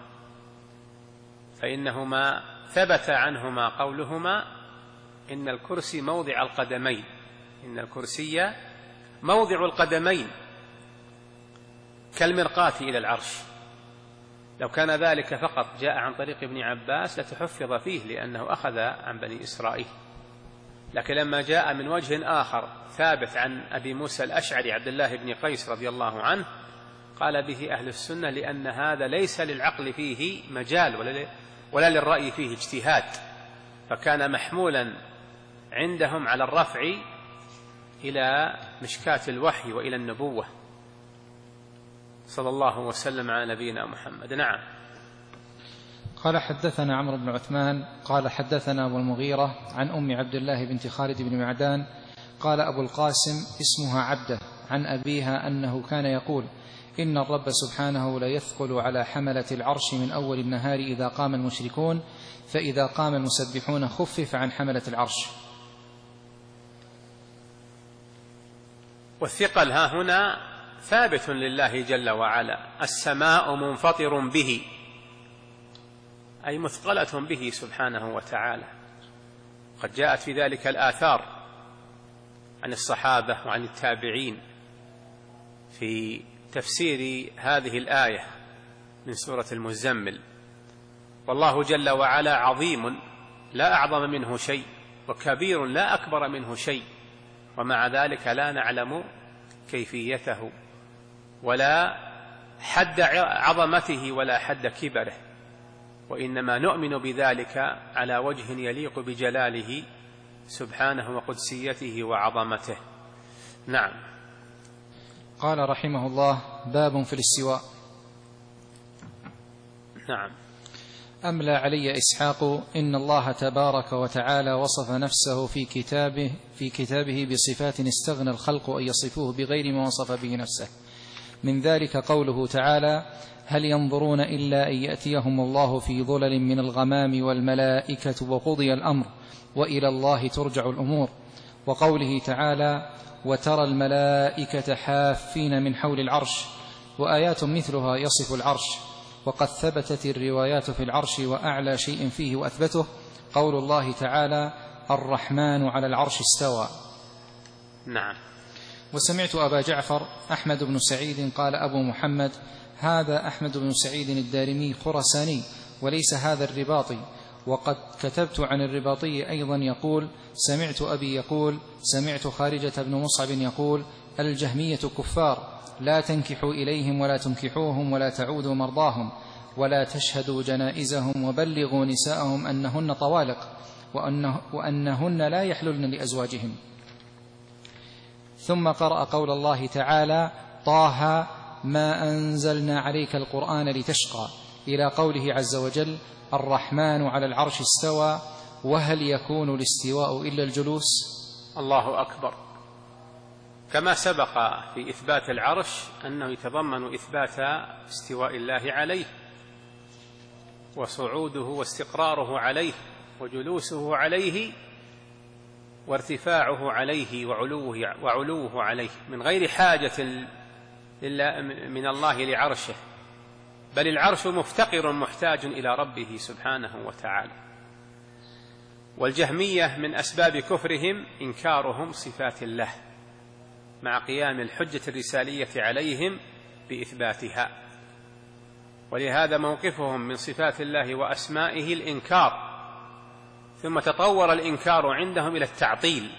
فإنهما ثبت عنهما قولهما إن الكرسي موضع القدمين، إن الكرسي موضع القدمين كالمرقاة إلى العرش. لو كان ذلك فقط جاء عن طريق ابن عباس لتحفظ فيه لأنه أخذ عن بني إسرائيل، لكن لما جاء من وجه آخر ثابت عن أبي موسى الأشعري عبد الله بن قيس رضي الله عنه قال به أهل السنة لأن هذا ليس للعقل فيه مجال ولا للرأي فيه اجتهاد، فكان محمولا عندهم على الرفع إلى مشكاة الوحي وإلى النبوة. صلى الله وسلم على نبينا محمد. نعم. قال حدثنا عمرو بن عثمان قال حدثنا أبو المغيرة عن أم عبد الله بنت خالد بن معدان قال أبو القاسم اسمها عبده عن أبيها أنه كان يقول إن الرب سبحانه لا يثقل على حملة العرش من أول النهار إذا قام المشركون، فإذا قام المسبحون خفف عن حملة العرش. والثقل ها هنا ثابت لله جل وعلا، السماء منفطر به أي مثقلة به سبحانه وتعالى. قد جاءت في ذلك الآثار عن الصحابة وعن التابعين في تفسير هذه الآية من سورة المزمل. والله جل وعلا عظيم لا أعظم منه شيء، وكبير لا أكبر منه شيء، ومع ذلك لا نعلم كيفيته ولا حد عظمته ولا حد كبره، وإنما نؤمن بذلك على وجه يليق بجلاله سبحانه وقدسيته وعظمته. نعم. قال رحمه الله باب في الاستواء. نعم. أملى علي إسحاق إن الله تبارك وتعالى وصف نفسه في كتابه, في كتابه بصفات استغنى الخلق أن يصفوه بغير ما وصف به نفسه، من ذلك قوله تعالى هل ينظرون إلا أن يأتيهم الله في ظلل من الغمام والملائكة وقضي الأمر وإلى الله ترجع الأمور، وقوله تعالى وترى الملائكة حافين من حول العرش، وآيات مثلها يصف العرش. وقد ثبتت الروايات في العرش وأعلى شيء فيه وأثبته قول الله تعالى الرحمن على العرش استوى. نعم. وسمعت أبا جعفر أحمد بن سعيد قال أبو محمد هذا أحمد بن سعيد الدارمي خرساني وليس هذا الرباطي. وقد كتبت عن الرباطي أيضا يقول سمعت أبي يقول سمعت خارجة بن مصعب يقول الجهمية كفار لا تنكحوا إليهم ولا تنكحوهم ولا تعودوا مرضاهم، ولا تشهدوا جنائزهم وبلغوا نساءهم أنهن طوالق وأنه وأنهن لا يحللن لأزواجهم. ثم قرأ قول الله تعالى: طه ما أنزلنا عليك القرآن لتشقى، إلى قوله عز وجل: الرحمن على العرش استوى، وهل يكون الاستواء إلا الجلوس؟ الله أكبر. كما سبق في إثبات العرش أنه يتضمن إثبات استواء الله عليه وصعوده واستقراره عليه وجلوسه عليه وارتفاعه عليه وعلوه, وعلوه عليه من غير حاجة من الله لعرشه، بل العرش مفتقر محتاج إلى ربه سبحانه وتعالى. والجهمية من أسباب كفرهم إنكارهم صفات الله مع قيام الحجة الرسالية عليهم بإثباتها، ولهذا موقفهم من صفات الله وأسمائه الإنكار، ثم تطور الإنكار عندهم إلى التعطيل،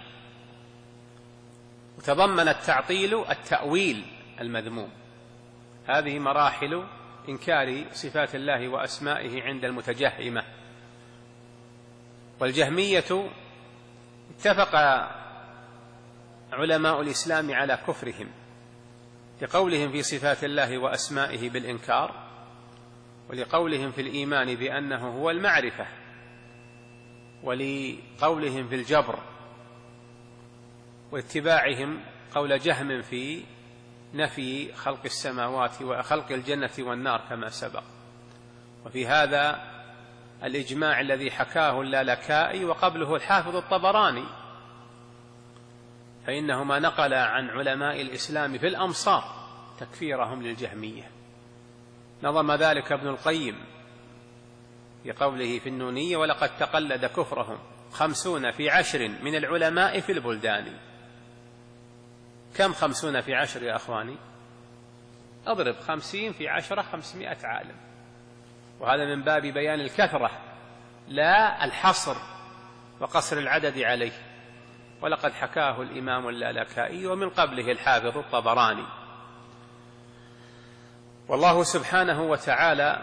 وتضمن التعطيل التأويل المذموم. هذه مراحل إنكار صفات الله وأسمائه عند المتجهمة. والجهمية اتفق علماء الإسلام على كفرهم لقولهم في صفات الله وأسمائه بالإنكار، ولقولهم في الإيمان بأنه هو المعرفة، ولقولهم في الجبر، واتباعهم قول جهم في نفي خلق السماوات وخلق الجنة والنار كما سبق. وفي هذا الإجماع الذي حكاه اللالكائي وقبله الحافظ الطبراني، فإنهما نقل عن علماء الإسلام في الأمصار تكفيرهم للجهمية. نظم ذلك ابن القيم بقوله في النونية: ولقد تقلد كفرهم خمسون في عشر من العلماء في البلدان. كم خمسون في عشر يا أخواني؟ أضرب خمسين في عشرة خمسمائة عالم، وهذا من باب بيان الكثرة لا الحصر وقصر العدد عليه. ولقد حكاه الإمام اللالكائي ومن قبله الحافظ الطبراني. والله سبحانه وتعالى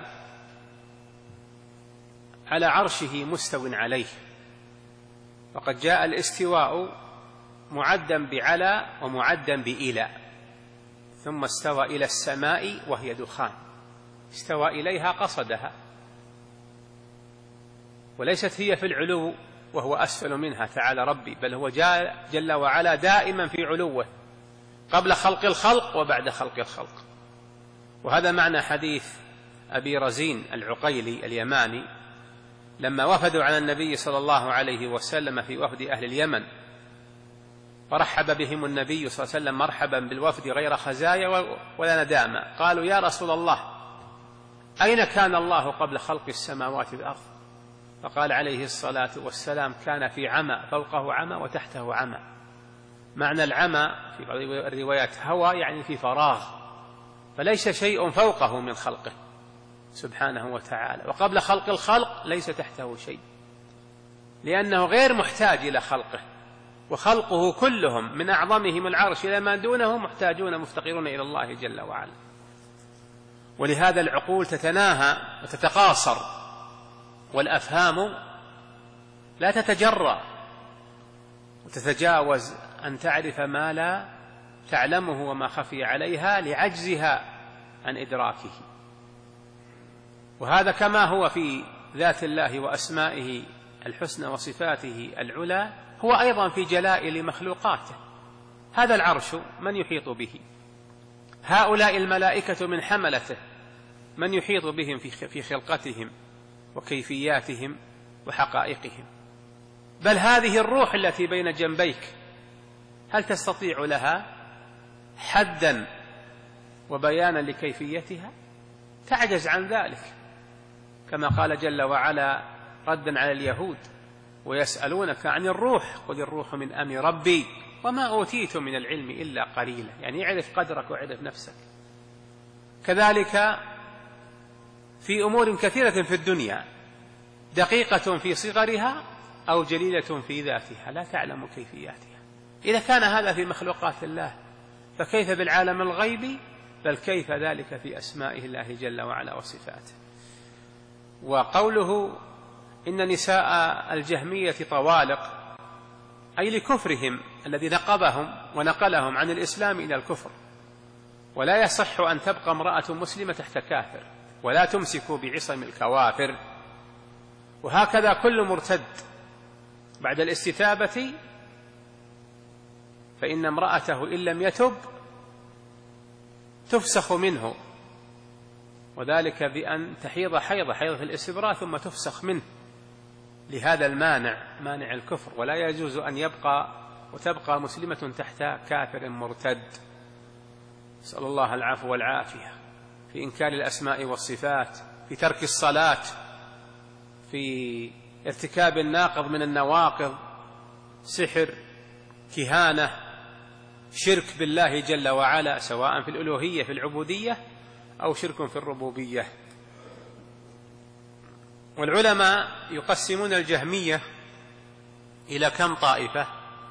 على عرشه مستو عليه، وقد جاء الاستواء معدا بعلى ومعدا بإلى، ثم استوى إلى السماء وهي دخان، استوى إليها قصدها، وليست هي في العلو وهو أسفل منها تعالى ربي، بل هو جل وعلا دائما في علوه قبل خلق الخلق وبعد خلق الخلق. وهذا معنى حديث أبي رزين العقيلي اليماني لما وفدوا على النبي صلى الله عليه وسلم في وفد أهل اليمن، ورحب بهم النبي صلى الله عليه وسلم مرحبا بالوفد غير خزايا ولا ندامة. قالوا: يا رسول الله، أين كان الله قبل خلق السماوات والأرض؟ فقال عليه الصلاة والسلام: كان في عمى، فوقه عمى وتحته عمى. معنى العمى في بعض الروايات هوى، يعني في فراغ، فليس شيء فوقه من خلقه سبحانه وتعالى، وقبل خلق الخلق ليس تحته شيء، لأنه غير محتاج إلى خلقه، وخلقه كلهم من أعظمهم العرش إلى ما دونه محتاجون مفتقرون إلى الله جل وعلا. ولهذا العقول تتناهى وتتقاصر، والأفهام لا تتجرأ وتتجاوز أن تعرف ما لا تعلمه وما خفي عليها لعجزها عن إدراكه. وهذا كما هو في ذات الله وأسمائه الحسنى وصفاته العلى، هو أيضا في جلائل مخلوقاته. هذا العرش من يحيط به؟ هؤلاء الملائكة من حملته من يحيط بهم في خلقتهم وكيفياتهم وحقائقهم؟ بل هذه الروح التي بين جنبيك هل تستطيع لها حدا وبيانا لكيفيتها؟ تعجز عن ذلك، كما قال جل وعلا ردا على اليهود: ويسألونك عن الروح قل الروح من أمر ربي وما أوتيتم من العلم إلا قليلا. يعني اعرف قدرك واعرف نفسك. كذلك في أمور كثيرة في الدنيا، دقيقة في صغرها أو جليلة في ذاتها لا تعلم كيفياتها. إذا كان هذا في مخلوقات الله، فكيف بالعالم الغيبي؟ بل كيف ذلك في أسمائه الله جل وعلا وصفاته. وقوله إن نساء الجهمية طوالق أي لكفرهم الذي نقبهم ونقلهم عن الإسلام إلى الكفر، ولا يصح أن تبقى امرأة مسلمة تحت كافر، ولا تمسكوا بعصم الكوافر. وهكذا كل مرتد بعد الاستتابة فإن امرأته إن لم يتب تفسخ منه، وذلك بأن تحيض حيض حيض الاستبراء ثم تفسخ منه لهذا المانع، مانع الكفر. ولا يجوز أن يبقى وتبقى مسلمة تحت كافر مرتد. نسأل الله العفو والعافية في إنكار الأسماء والصفات، في ترك الصلاة، في ارتكاب الناقض من النواقض، سحر، كهانة، شرك بالله جل وعلا، سواء في الألوهية في العبودية أو شرك في الربوبية. والعلماء يقسمون الجهمية إلى كم طائفة؟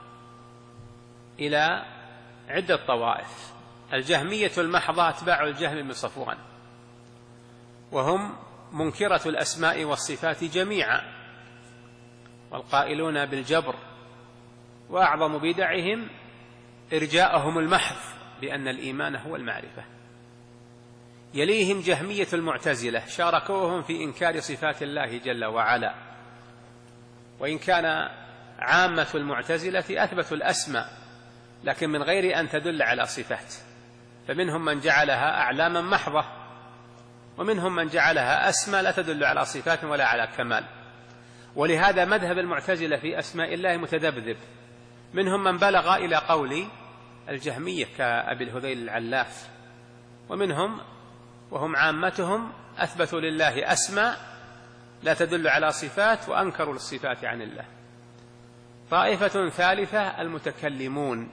إلى عدة طوائف. الجهمية المحضة أتباع الجهم بن صفوان، وهم منكرة الأسماء والصفات جميعا، والقائلون بالجبر، وأعظم بدعهم إرجاءهم المحض بأن الإيمان هو المعرفة. يليهم جهمية المعتزلة، شاركوهم في إنكار صفات الله جل وعلا، وإن كان عامة المعتزلة أثبتوا الأسماء لكن من غير أن تدل على صفات، فمنهم من جعلها أعلاما محضة، ومنهم من جعلها أسماء لا تدل على صفات ولا على كمال. ولهذا مذهب المعتزلة في أسماء الله متذبذب، منهم من بلغ إلى قول الجهمية كأبي الهذيل العلاف، ومنهم وهم عامتهم أثبتوا لله أسماء لا تدل على صفات وأنكروا الصفات عن الله. طائفة ثالثة المتكلمون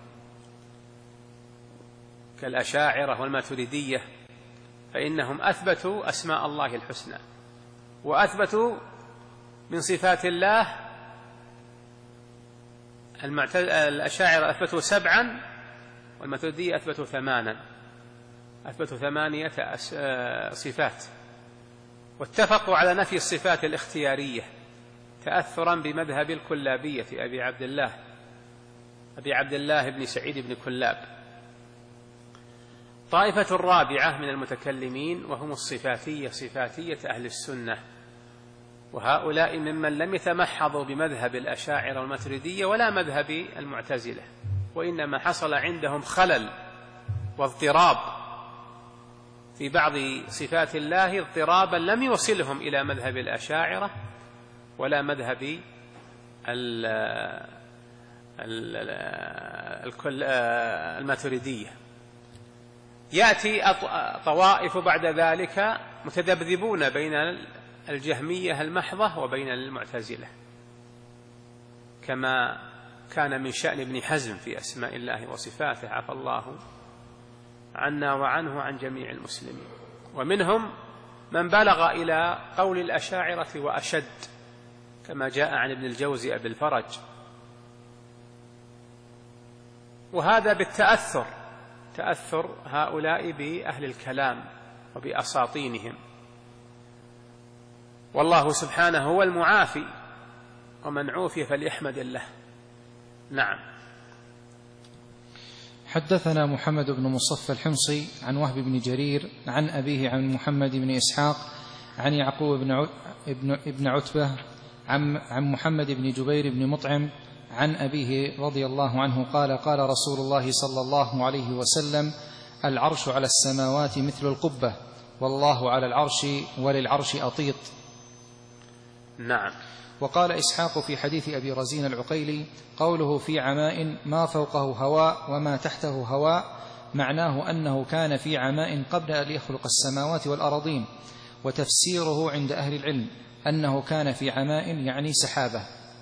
كالأشاعرة والماتريدية، فإنهم أثبتوا أسماء الله الحسنى، وأثبتوا من صفات الله. الأشاعرة أثبتوا سبعا، والماتريدية أثبتوا ثمانا، أثبتوا ثمانية صفات، واتفقوا على نفي الصفات الاختيارية تأثرا بمذهب الكلابية أبي عبد الله أبي عبد الله بن سعيد بن كلاب. طائفة الرابعة من المتكلمين وهم الصفاتية، صفاتية أهل السنة، وهؤلاء ممن لم يتمحضوا بمذهب الأشاعرة والماتريدية ولا مذهب المعتزلة، وإنما حصل عندهم خلل واضطراب في بعض صفات الله، اضطرابا لم يوصلهم إلى مذهب الأشاعرة ولا مذهب الماتريدية. يأتي طوائف بعد ذلك متذبذبون بين الجهمية المحضة وبين المعتزلة، كما كان من شأن ابن حزم في أسماء الله وصفاته، عفى الله عنا وعنه عن جميع المسلمين. ومنهم من بلغ إلى قول الأشاعرة وأشد، كما جاء عن ابن الجوزي أبي الفرج، وهذا بالتأثر، تأثر هؤلاء بأهل الكلام وبأساطينهم، والله سبحانه هو المعافي، ومن عوفي فليحمد الله. نعم. حدثنا محمد بن مصفى الحمصي عن وهب بن جرير عن أبيه عن محمد بن إسحاق عن يعقوب بن عتبة عن محمد بن جبير بن مطعم عن أبيه رضي الله عنه قال قال رسول الله صلى الله عليه وسلم: العرش على السماوات مثل القبة، والله على العرش وللعرش أطيط. نعم. وقال إسحاق في حديث أبي رزين العقيلي: قوله في عماء ما فوقه هواء وما تحته هواء، معناه أنه كان في عماء قبل أن يخلق السماوات والأراضين. وتفسيره عند أهل العلم أنه كان في عماء يعني سحابة.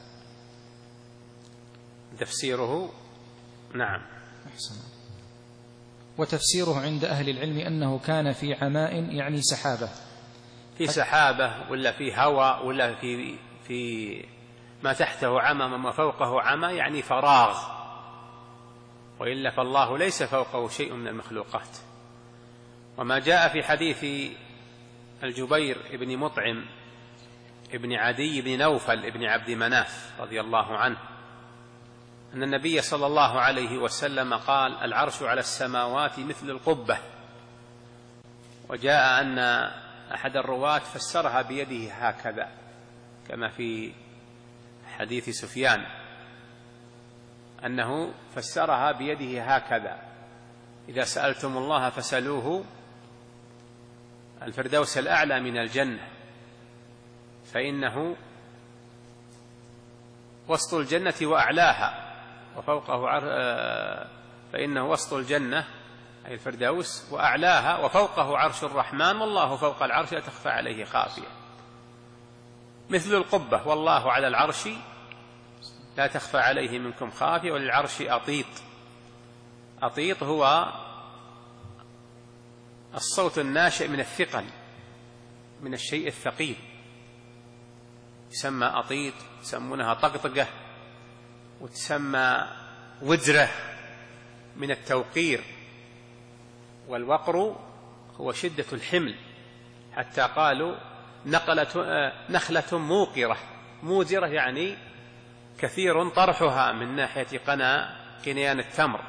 تفسيره نعم. أحسن. وتفسيره عند أهل العلم أنه كان في عماء يعني سحابة، في سحابة ولا في هواء ولا في في ما تحته عمى وما فوقه عمى، يعني فراغ، وإلا فالله ليس فوقه شيء من المخلوقات. وما جاء في حديث الجبير بن مطعم ابن عدي بن نوفل ابن عبد مناف رضي الله عنه أن النبي صلى الله عليه وسلم قال: العرش على السماوات مثل القبة. وجاء أن أحد الرواة فسرها بيده هكذا كما في حديث سفيان، أنه فسرها بيده هكذا: إذا سألتم الله فسألوه الفردوس الأعلى من الجنة، فإنه وسط الجنة وأعلاها وفوقه عر... فإنه وسط الجنة أي الفردوس وأعلاها وفوقه عرش الرحمن، والله فوق العرش لا تخفى عليه خافية. مثل القبة، والله على العرش لا تخفى عليه منكم خافية، وللعرش أطيط. أطيط هو الصوت الناشئ من الثقل، من الشيء الثقيل، يسمى أطيط، يسمونها طقطقة، وتسمى وزرة من التوقير. والوقر هو شدة الحمل، حتى قالوا نقلة نخلة موقرة، موزرة يعني كثير طرحها من ناحية قنا قنيان التمر.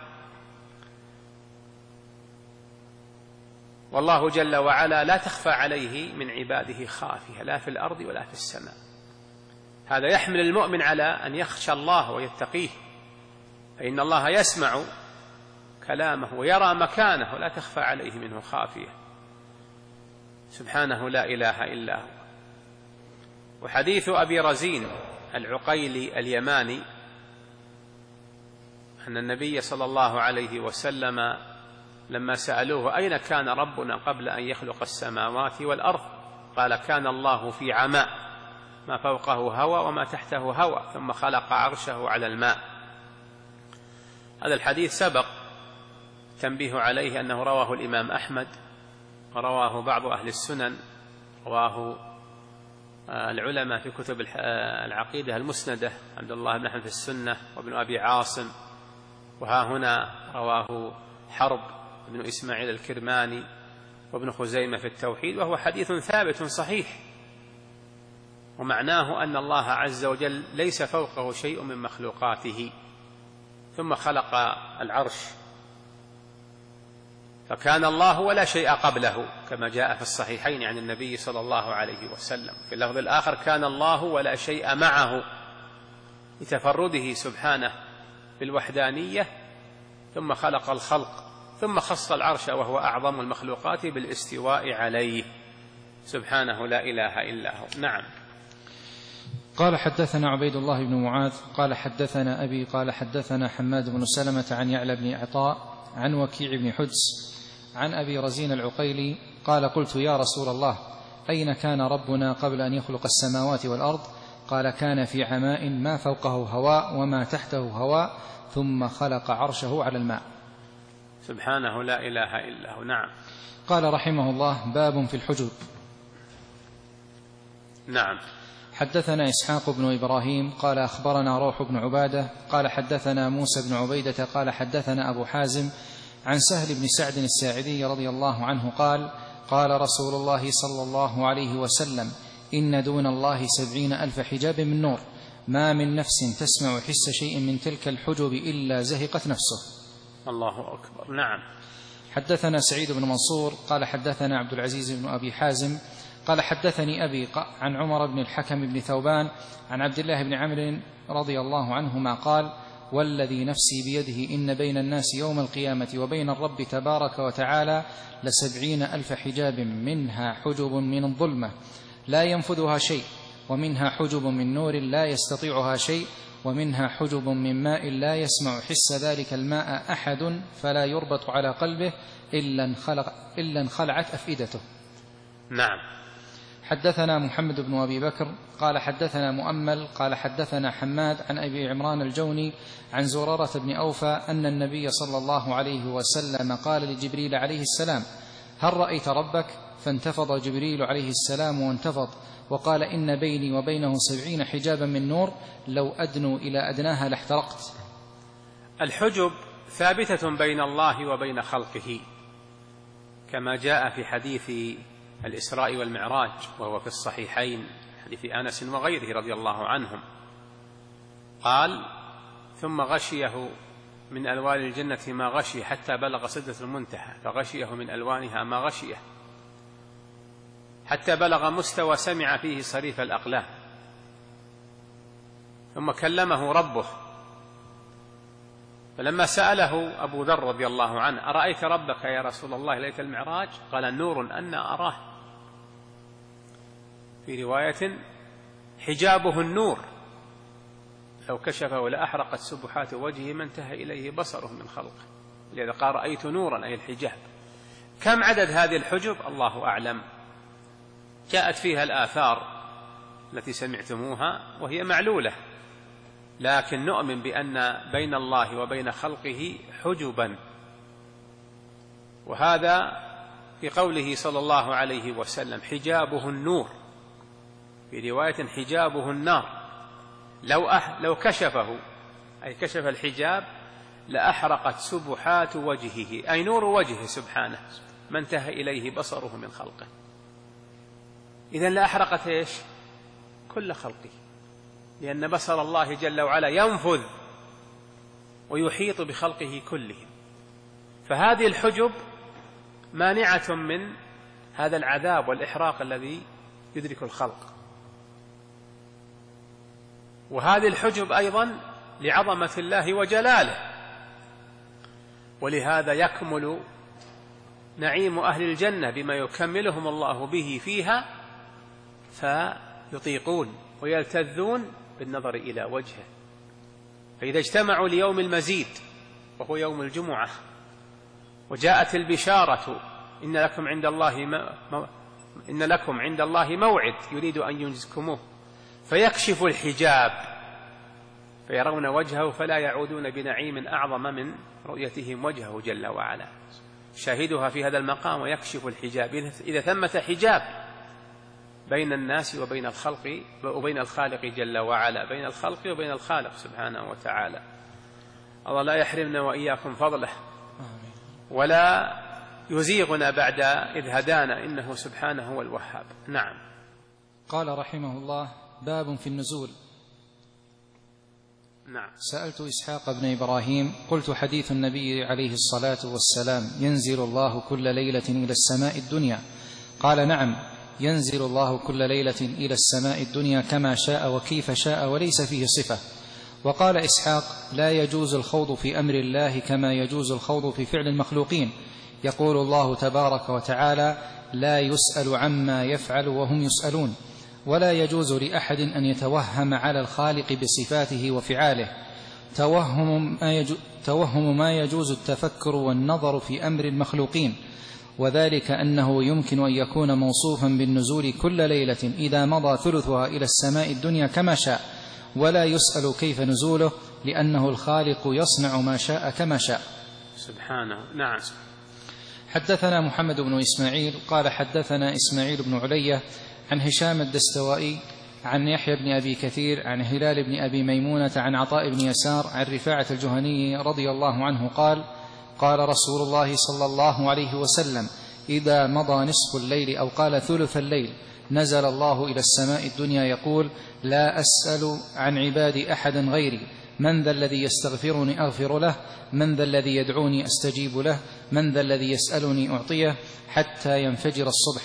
والله جل وعلا لا تخفى عليه من عباده خافية، لا في الأرض ولا في السماء. هذا يحمل المؤمن على أن يخشى الله ويتقيه، فإن الله يسمع كلامه ويرى مكانه ولا تخفى عليه منه خافية، سبحانه لا إله إلا هو. وحديث أبي رزين العقيلي اليماني أن النبي صلى الله عليه وسلم لما سألوه: أين كان ربنا قبل أن يخلق السماوات والأرض؟ قال: كان الله في عماء، ما فوقه هوى وما تحته هوى، ثم خلق عرشه على الماء. هذا الحديث سبق تنبيه عليه أنه رواه الإمام أحمد، ورواه بعض أهل السنن، رواه العلماء في كتب العقيدة المسندة، عبد الله بن أحمد في السنة، وابن أبي عاصم، وها هنا رواه حرب بن إسماعيل الكرماني، وابن خزيمة في التوحيد، وهو حديث ثابت صحيح. ومعناه أن الله عز وجل ليس فوقه شيء من مخلوقاته، ثم خلق العرش، فكان الله ولا شيء قبله، كما جاء في الصحيحين عن النبي صلى الله عليه وسلم. في اللفظ الآخر: كان الله ولا شيء معه، لتفرده سبحانه بالوحدانية، ثم خلق الخلق، ثم خص العرش وهو أعظم المخلوقات بالاستواء عليه، سبحانه لا إله إلا هو. نعم. قال: حدثنا عبيد الله بن معاذ قال حدثنا أبي قال حدثنا حماد بن سلمة عن يعلى بن عطاء عن وكيع بن حدس عن أبي رزين العقيلي قال: قلت: يا رسول الله، أين كان ربنا قبل أن يخلق السماوات والأرض؟ قال: كان في عماء ما فوقه هواء وما تحته هواء، ثم خلق عرشه على الماء. سبحانه لا إله إلا هو. نعم. قال رحمه الله: باب في الحجب. نعم. حدثنا إسحاق بن إبراهيم قال أخبرنا روح بن عبادة قال حدثنا موسى بن عبيدة قال حدثنا أبو حازم عن سهل بن سعد الساعدي رضي الله عنه قال: قال رسول الله صلى الله عليه وسلم: إن دون الله سبعين ألف حجاب من نور، ما من نفس تسمع حس شيء من تلك الحجب إلا زهقت نفسه. الله أكبر. نعم. حدثنا سعيد بن منصور قال حدثنا عبد العزيز بن أبي حازم قال حدثني أبي عن عمر بن الحكم بن ثوبان عن عبد الله بن عمرو رضي الله عنهما قال: والذي نفسي بيده إن بين الناس يوم القيامة وبين الرب تبارك وتعالى لسبعين ألف حجاب، منها حجب من الظلمة لا ينفذها شيء، ومنها حجب من نور لا يستطيعها شيء، ومنها حجب من ماء لا يسمع حس ذلك الماء أحد فلا يربط على قلبه إلا انخلق إلا انخلعت أفئدته. نعم. حدثنا محمد بن أبي بكر قال حدثنا مؤمل قال حدثنا حماد عن أبي عمران الجوني عن زرارة بن أوفى أن النبي صلى الله عليه وسلم قال لجبريل عليه السلام: هل رأيت ربك؟ فانتفض جبريل عليه السلام وانتفض وقال: إن بيني وبينه سبعين حجابا من نور، لو أدنوا إلى أدناها لاحترقت. الحجب ثابتة بين الله وبين خلقه، كما جاء في حديث الإسراء والمعراج وهو في الصحيحين، حديث أنس وغيره رضي الله عنهم، قال: ثم غشيه من ألوان الجنة ما غشي حتى بلغ سدرة المنتهى، فغشيه من ألوانها ما غشيه حتى بلغ مستوى سمع فيه صريف الأقلام. ثم كلمه ربه، فلما سأله أبو ذر رضي الله عنه: أرأيت ربك يا رسول الله ليلة المعراج؟ قال: نور أنا أراه. في رواية: حجابه النور، لو كشفه لأحرقت سبحات وجهه ما انتهى إليه بصره من خلقه. لذا قال: رأيت نورا، أي الحجاب. كم عدد هذه الحجب؟ الله أعلم. جاءت فيها الآثار التي سمعتموها وهي معلولة، لكن نؤمن بأن بين الله وبين خلقه حجبا، وهذا في قوله صلى الله عليه وسلم: حجابه النور، في رواية: حجابه النار. لو, أح لو كشفه، أي كشف الحجاب، لأحرقت سبحات وجهه، أي نور وجهه سبحانه ما انتهى إليه بصره من خلقه. إذن لأحرقت إيش؟ كل خلقه، لأن بصر الله جل وعلا ينفذ ويحيط بخلقه كلهم. فهذه الحجب مانعة من هذا العذاب والإحراق الذي يدرك الخلق. وهذه الحجب أيضا لعظمة الله وجلاله، ولهذا يكمل نعيم أهل الجنة بما يكملهم الله به فيها، فيطيقون ويلتذون بالنظر إلى وجهه. فإذا اجتمعوا ليوم المزيد وهو يوم الجمعة، وجاءت البشارة: إن لكم عند الله م... إن لكم عند الله موعد يريد أن ينجزكموه، فيكشف الحجاب فيرون وجهه فلا يعودون بنعيم أعظم من رؤيتهم وجهه جل وعلا. شاهدها في هذا المقام: ويكشف الحجاب. إذا ثمة حجاب بين الناس وبين الخلق وبين الخالق جل وعلا، بين الخلق وبين الخالق سبحانه وتعالى. الله لا يحرمنا وإياكم فضله، ولا يزيغنا بعد إذ هدانا، إنه سبحانه هو الوهاب. نعم. قال رحمه الله: باب في النزول. نعم. سألت إسحاق بن إبراهيم قلت: حديث النبي عليه الصلاة والسلام: ينزل الله كل ليلة إلى السماء الدنيا. قال: نعم، ينزل الله كل ليلة إلى السماء الدنيا كما شاء وكيف شاء وليس فيه صفة. وقال إسحاق: لا يجوز الخوض في أمر الله كما يجوز الخوض في فعل المخلوقين. يقول الله تبارك وتعالى: لا يسأل عما يفعل وهم يسألون. ولا يجوز لأحد أن يتوهم على الخالق بصفاته وفعاله. توهم ما يجوز, توهم ما يجوز التفكر والنظر في أمر المخلوقين، وذلك أنه يمكن أن يكون موصوفا بالنزول كل ليلة إذا مضى ثلثها إلى السماء الدنيا كما شاء، ولا يسأل كيف نزوله، لأنه الخالق يصنع ما شاء كما شاء سبحانه. نعم. حدثنا محمد بن إسماعيل قال: حدثنا إسماعيل بن علية عن هشام الدستوائي عن يحيى بن أبي كثير عن هلال بن أبي ميمونة عن عطاء بن يسار عن رفاعة الجهني رضي الله عنه قال: قال رسول الله صلى الله عليه وسلم: إذا مضى نصف الليل أو قال ثلث الليل نزل الله إلى السماء الدنيا يقول: لا أسأل عن عبادي أحدا غيري، من ذا الذي يستغفرني أغفر له، من ذا الذي يدعوني أستجيب له، من ذا الذي يسألني أعطيه، حتى ينفجر الصبح.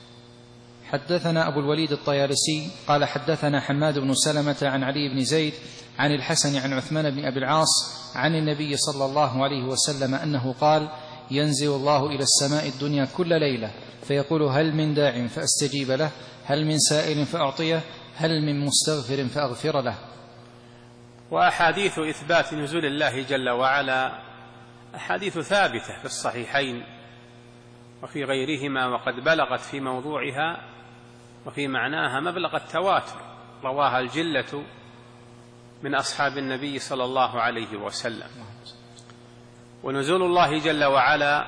حدثنا أبو الوليد الطيالسي قال: حدثنا حماد بن سلمة عن علي بن زيد عن الحسن عن عثمان بن أبي العاص عن النبي صلى الله عليه وسلم أنه قال: ينزل الله إلى السماء الدنيا كل ليلة فيقول: هل من داع فأستجيب له، هل من سائل فأعطيه، هل من مستغفر فأغفر له. وأحاديث إثبات نزول الله جل وعلا أحاديث ثابتة في الصحيحين وفي غيرهما، وقد بلغت في موضوعها وفي معناها مبلغ التواتر، رواها الجلة من أصحاب النبي صلى الله عليه وسلم. ونزول الله جل وعلا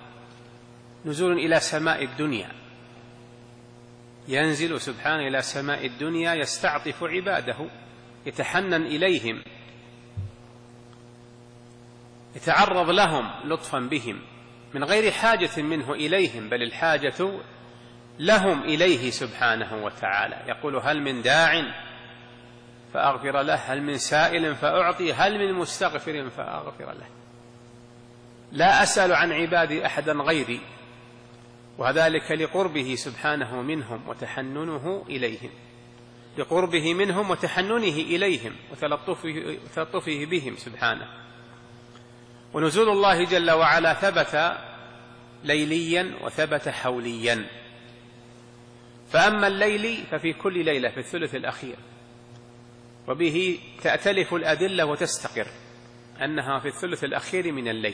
نزول إلى سماء الدنيا، ينزل سبحانه إلى سماء الدنيا يستعطف عباده، يتحنن إليهم، يتعرض لهم لطفا بهم من غير حاجة منه إليهم، بل الحاجة لهم إليه سبحانه وتعالى، يقول هل من داع فأغفر له، هل من سائل فأعطي، هل من مستغفر فأغفر له. لا أسأل عن عبادي أحدا غيري، وذلك لقربه سبحانه منهم وتحننه إليهم، لقربه منهم وتحننه إليهم وتلطفه, وتلطفه بهم سبحانه. ونزول الله جل وعلا ثبت ليليا وثبت حوليا. فأما الليل ففي كل ليلة في الثلث الأخير، وبه تأتلف الأدلة وتستقر أنها في الثلث الأخير من الليل.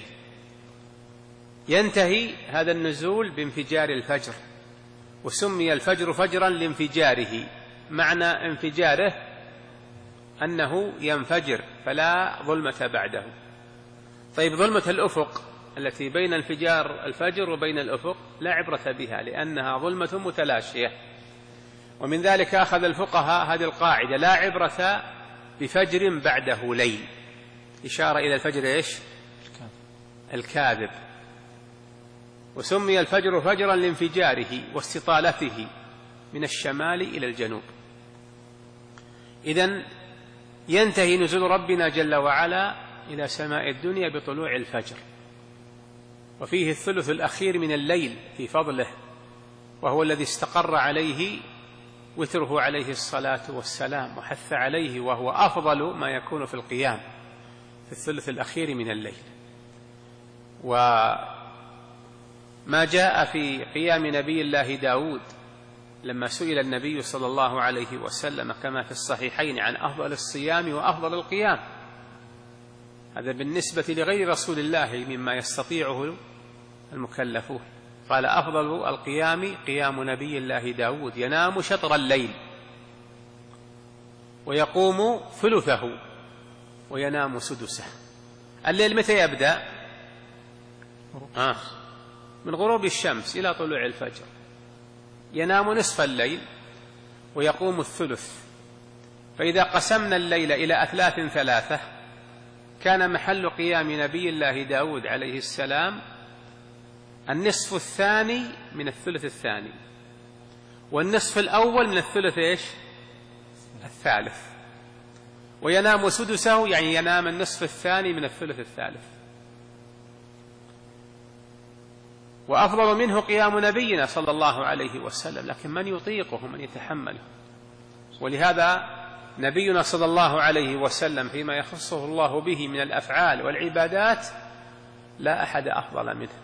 ينتهي هذا النزول بانفجار الفجر، وسمي الفجر فجرا لانفجاره، معنى انفجاره أنه ينفجر فلا ظلمة بعده. طيب ظلمة الأفق التي بين انفجار الفجر وبين الأفق لا عبرة بها، لأنها ظلمة متلاشية. ومن ذلك أخذ الفقهاء هذه القاعدة: لا عبرة بفجر بعده ليل، إشارة إلى الفجر إيش؟ الكاذب. وسمي الفجر فجرا لانفجاره واستطالته من الشمال إلى الجنوب. إذن ينتهي نزول ربنا جل وعلا إلى سماء الدنيا بطلوع الفجر، وفيه الثلث الأخير من الليل في فضله، وهو الذي استقر عليه وتره عليه الصلاة والسلام وحث عليه، وهو أفضل ما يكون في القيام في الثلث الأخير من الليل. وما جاء في قيام نبي الله داود لما سئل النبي صلى الله عليه وسلم كما في الصحيحين عن أفضل الصيام وأفضل القيام، هذا بالنسبة لغير رسول الله مما يستطيعه المكلفون، قال أفضل القيام قيام نبي الله داود، ينام شطر الليل ويقوم ثلثه وينام سدسه. الليل متى يبدأ؟ آه من غروب الشمس إلى طلوع الفجر. ينام نصف الليل ويقوم الثلث. فإذا قسمنا الليل إلى أثلاث ثلاثة كان محل قيام نبي الله داود عليه السلام النصف الثاني من الثلث الثاني، والنصف الأول من الثلث إيش؟ الثالث. وينام سدسه، يعني ينام النصف الثاني من الثلث الثالث. وأفضل منه قيام نبينا صلى الله عليه وسلم، لكن من يطيقه من يتحمله. ولهذا نبينا صلى الله عليه وسلم فيما يخصه الله به من الأفعال والعبادات لا أحد أفضل منه.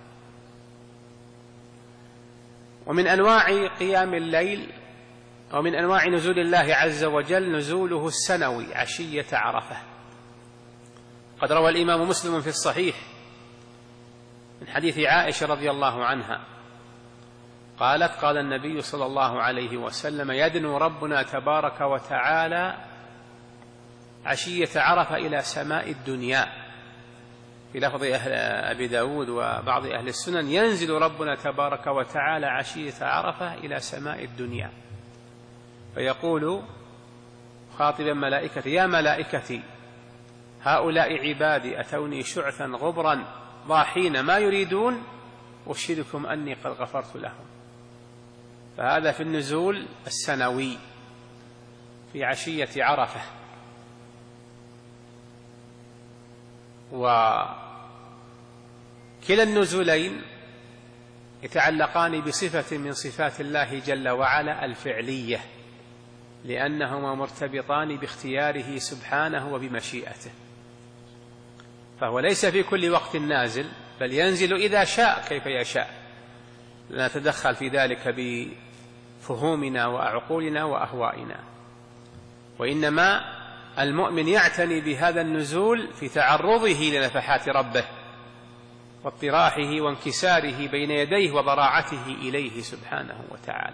ومن أنواع قيام الليل ومن أنواع نزول الله عز وجل نزوله السنوي عشية عرفة. قد روى الإمام مسلم في الصحيح من حديث عائشة رضي الله عنها قالت: قال النبي صلى الله عليه وسلم: يدنو ربنا تبارك وتعالى عشية عرفة إلى سماء الدنيا. في لفظ أهل أبي داود وبعض أهل السنن: ينزل ربنا تبارك وتعالى عشية عرفة إلى سماء الدنيا فيقول خاطبا ملائكتي: يا ملائكتي هؤلاء عبادي أتوني شعثا غبرا ضاحين ما يريدون، أشهدكم أني قد غفرت لهم. فهذا في النزول السنوي في عشية عرفة. وكلا النزولين يتعلقان بصفة من صفات الله جل وعلا الفعلية، لأنهما مرتبطان باختياره سبحانه وبمشيئته، فهو ليس في كل وقت نازل، بل ينزل إذا شاء كيف يشاء. لا نتدخل في ذلك بفهومنا وعقولنا وأهوائنا، وإنما المؤمن يعتني بهذا النزول في تعرضه لنفحات ربه واضطراحه وانكساره بين يديه وضراعته إليه سبحانه وتعالى.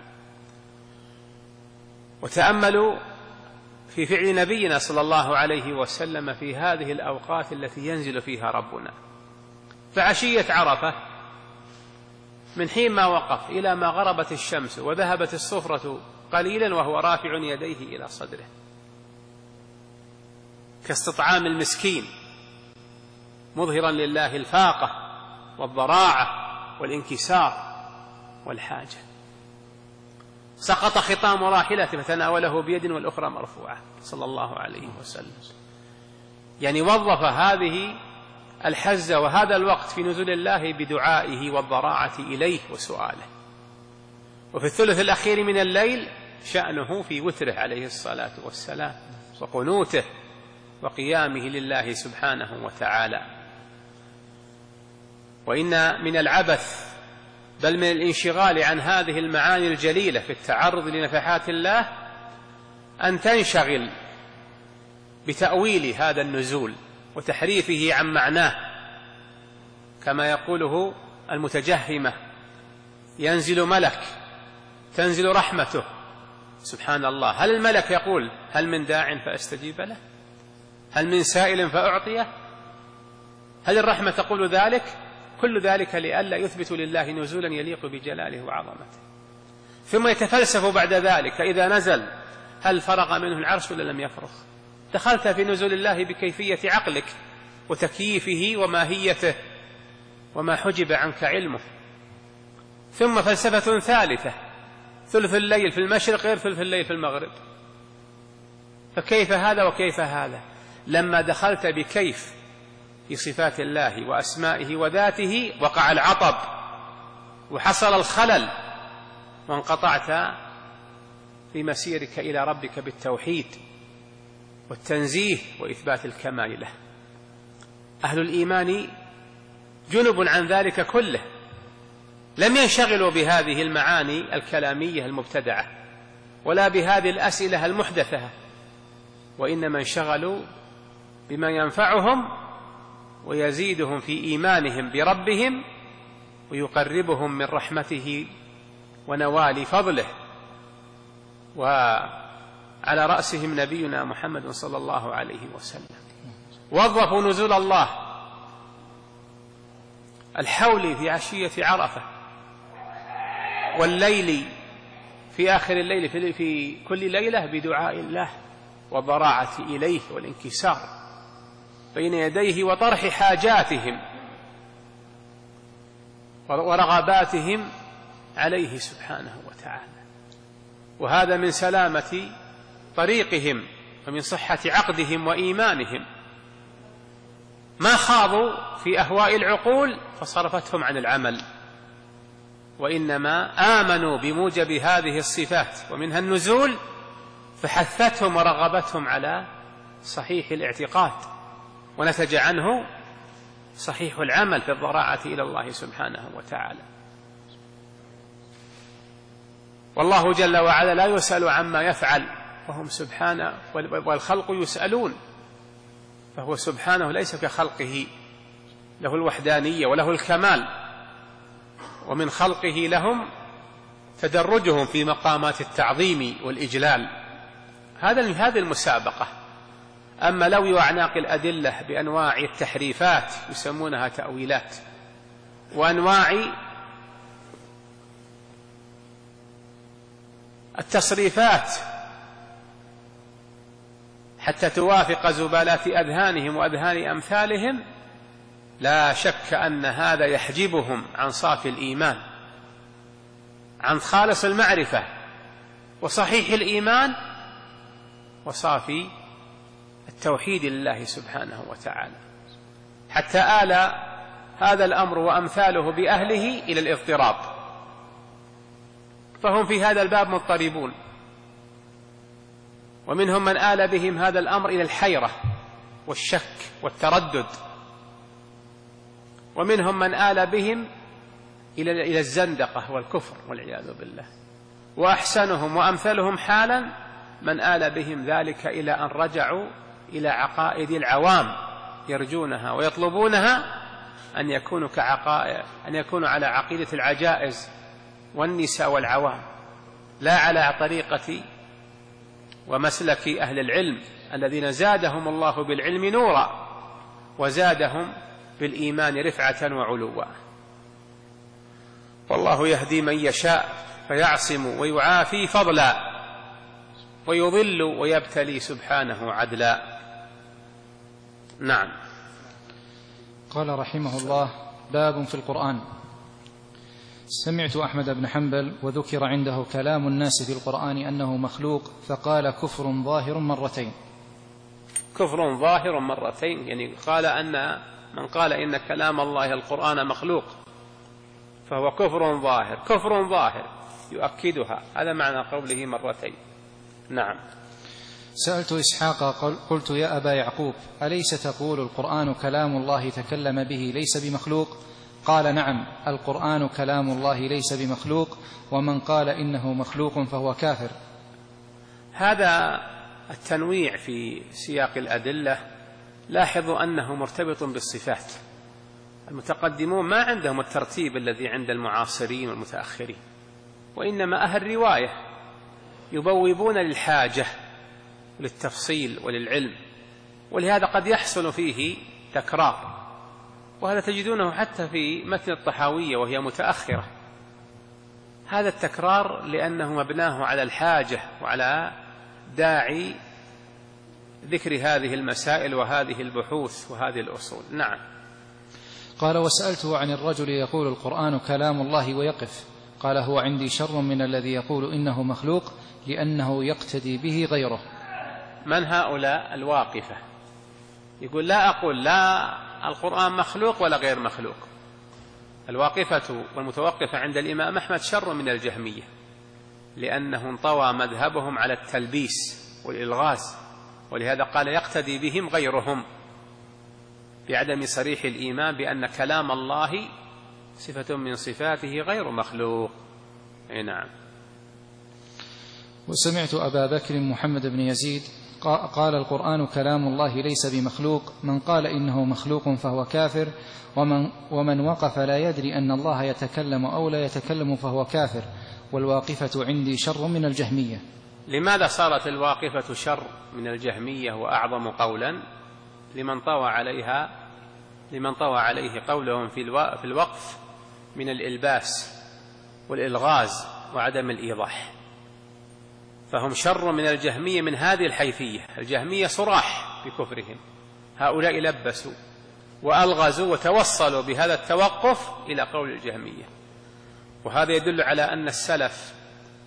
وتأملوا في فعل نبينا صلى الله عليه وسلم في هذه الأوقات التي ينزل فيها ربنا. فعشية عرفة من حين ما وقف إلى ما غربت الشمس وذهبت الصفرة قليلا وهو رافع يديه إلى صدره كاستطعام المسكين، مظهرا لله الفاقة والضراعة والانكسار والحاجة. سقط خطام راحلته فتناوله بيد والأخرى مرفوعة صلى الله عليه وسلم. يعني وظف هذه الحزة وهذا الوقت في نزول الله بدعائه والضراعة إليه وسؤاله. وفي الثلث الأخير من الليل شأنه في وتره عليه الصلاة والسلام وقنوته وقيامه لله سبحانه وتعالى. وإن من العبث بل من الانشغال عن هذه المعاني الجليلة في التعرض لنفحات الله أن تنشغل بتأويل هذا النزول وتحريفه عن معناه، كما يقوله المتجهمة: ينزل ملك، تنزل رحمته. سبحان الله، هل الملك يقول هل من داع فأستجيب له؟ هل من سائل فأعطيه؟ هل الرحمة تقول ذلك؟ كل ذلك لئلا يثبت لله نزولا يليق بجلاله وعظمته. ثم يتفلسف بعد ذلك: إذا نزل هل فرغ منه العرش ولا لم يفرغ؟ دخلت في نزول الله بكيفية عقلك وتكييفه وماهيته وما حجب عنك علمه. ثم فلسفة ثالثة: ثلث الليل في المشرق غير ثلث الليل في المغرب، فكيف هذا وكيف هذا؟ لما دخلت بكيف في صفات الله وأسمائه وذاته وقع العطب وحصل الخلل وانقطعت في مسيرك إلى ربك بالتوحيد والتنزيه وإثبات الكمال له. أهل الإيمان جنب عن ذلك كله، لم ينشغلوا بهذه المعاني الكلامية المبتدعة ولا بهذه الأسئلة المحدثة، وإنما انشغلوا بما ينفعهم ويزيدهم في إيمانهم بربهم ويقربهم من رحمته ونوال فضله، وعلى رأسهم نبينا محمد صلى الله عليه وسلم. وظفوا نزول الله الحول في عشية عرفة، والليل في آخر الليل في كل ليلة بدعاء الله والضراعة إليه والانكسار بين يديه وطرح حاجاتهم ورغباتهم عليه سبحانه وتعالى. وهذا من سلامة طريقهم ومن صحة عقدهم وإيمانهم. ما خاضوا في أهواء العقول فصرفتهم عن العمل، وإنما آمنوا بموجب هذه الصفات ومنها النزول فحثتهم ورغبتهم على صحيح الاعتقاد، ونتج عنه صحيح العمل في الضراعة إلى الله سبحانه وتعالى. والله جل وعلا لا يسأل عما يفعل وهم سبحانه، والخلق يسألون، فهو سبحانه ليس كخلقه، له الوحدانية وله الكمال، ومن خلقه لهم تدرجهم في مقامات التعظيم والإجلال. هذا هذه المسابقة. أما لو أعناق الأدلة بأنواع التحريفات يسمونها تأويلات، وأنواع التصريفات حتى توافق زبالات أذهانهم وأذهان أمثالهم، لا شك أن هذا يحجبهم عن صافي الإيمان، عن خالص المعرفة وصحيح الإيمان وصافي التوحيد لله سبحانه وتعالى، حتى آل هذا الأمر وأمثاله بأهله إلى الاضطراب، فهم في هذا الباب مضطربون. ومنهم من آل بهم هذا الأمر إلى الحيرة والشك والتردد، ومنهم من آل بهم إلى الزندقة والكفر والعياذ بالله. وأحسنهم وأمثلهم حالا من آل بهم ذلك إلى أن رجعوا إلى عقائد العوام يرجونها ويطلبونها أن يكونوا كعقائد أن يكونوا على عقيدة العجائز والنساء والعوام، لا على طريقة ومسلك أهل العلم الذين زادهم الله بالعلم نورا وزادهم بالإيمان رفعة وعلوا. والله يهدي من يشاء فيعصم ويعافي فضلا ويضل ويبتلي سبحانه عدلا. نعم. قال رحمه الله: باب في القرآن. سمعت أحمد بن حنبل وذكر عنده كلام الناس في القرآن أنه مخلوق فقال كفر ظاهر مرتين. كفر ظاهر مرتين يعني قال أن من قال إن كلام الله القرآن مخلوق فهو كفر ظاهر. كفر ظاهر يؤكدها، هذا معنى قوله مرتين. نعم. سألت إسحاق قلت يا أبا يعقوب أليس تقول القرآن كلام الله تكلم به ليس بمخلوق؟ قال نعم، القرآن كلام الله ليس بمخلوق، ومن قال إنه مخلوق فهو كافر. هذا التنويع في سياق الأدلة لاحظوا أنه مرتبط بالصفات. المتقدمون ما عندهم الترتيب الذي عند المعاصرين والمتأخرين، وإنما أهل رواية يبوبون للحاجة للتفصيل وللعلم، ولهذا قد يحصل فيه تكرار، وهذا تجدونه حتى في متن الطحاوية وهي متأخرة. هذا التكرار لأنه مبناه على الحاجة وعلى داعي ذكر هذه المسائل وهذه البحوث وهذه الأصول. نعم. قال وسألته عن الرجل يقول القرآن كلام الله ويقف، قال هو عندي شر من الذي يقول إنه مخلوق لأنه يقتدي به غيره. من هؤلاء الواقفة؟ يقول لا أقول لا القرآن مخلوق ولا غير مخلوق. الواقفة والمتوقفة عند الإمام أحمد شر من الجهمية، لأنه انطوى مذهبهم على التلبيس والإلغاز، ولهذا قال يقتدي بهم غيرهم بعدم صريح الإيمان بأن كلام الله صفة من صفاته غير مخلوق. نعم. وسمعت أبا بكر محمد بن يزيد قال القرآن كلام الله ليس بمخلوق، من قال إنه مخلوق فهو كافر، ومن, ومن وقف لا يدري أن الله يتكلم أو لا يتكلم فهو كافر، والواقفة عندي شر من الجهمية. لماذا صارت الواقفة شر من الجهمية وأعظم قولا؟ لمن طوى عليها لمن طوى عليه قولهم في الوقف من الإلباس والإلغاز وعدم الإيضاح، فهم شر من الجهمية من هذه الحيثية. الجهمية صراح بكفرهم، هؤلاء لبسوا وألغزوا وتوصلوا بهذا التوقف إلى قول الجهمية، وهذا يدل على أن السلف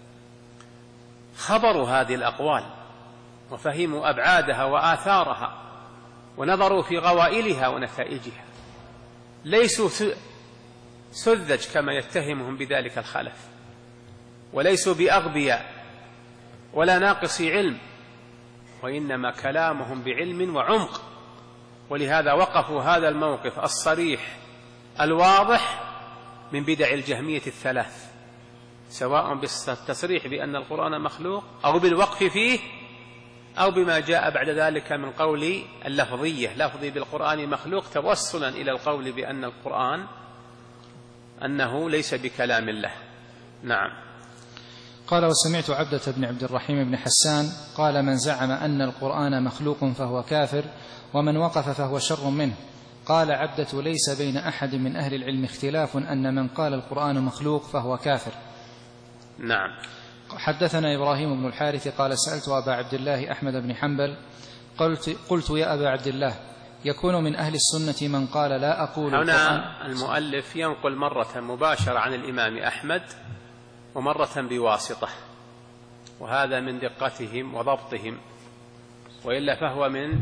خبروا هذه الأقوال وفهموا أبعادها وآثارها ونظروا في غوائلها ونتائجها، ليسوا سذج كما يتهمهم بذلك الخلف، وليسوا بأغبياء ولا ناقصي علم، وإنما كلامهم بعلم وعمق، ولهذا وقفوا هذا الموقف الصريح الواضح من بدع الجهمية الثلاث، سواء بالتصريح بأن القرآن مخلوق أو بالوقف فيه أو بما جاء بعد ذلك من قول اللفظية، لفظي بالقرآن مخلوق توصلا إلى القول بأن القرآن أنه ليس بكلام الله. نعم. قال وسمعت عبدة بن عبد الرحيم بن حسان قال من زعم أن القرآن مخلوق فهو كافر، ومن وقف فهو شر منه. قال عبدة ليس بين أحد من أهل العلم اختلاف أن من قال القرآن مخلوق فهو كافر. نعم. حدثنا إبراهيم بن الحارث قال سألت أبا عبد الله أحمد بن حنبل قلت, قلت يا أبا عبد الله يكون من أهل السنة من قال لا أقول هنا القرآن. المؤلف ينقل مرة مباشرة عن الإمام أحمد ومرة بواسطة، وهذا من دقتهم وضبطهم، وإلا فهو من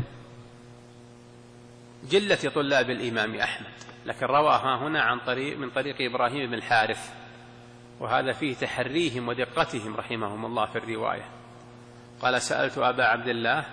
جلة طلاب الإمام أحمد، لكن رواها هنا عن طريق من طريق إبراهيم بن الحارث، وهذا فيه تحريهم ودقتهم رحمهم الله في الرواية. قال سألت أبا عبد الله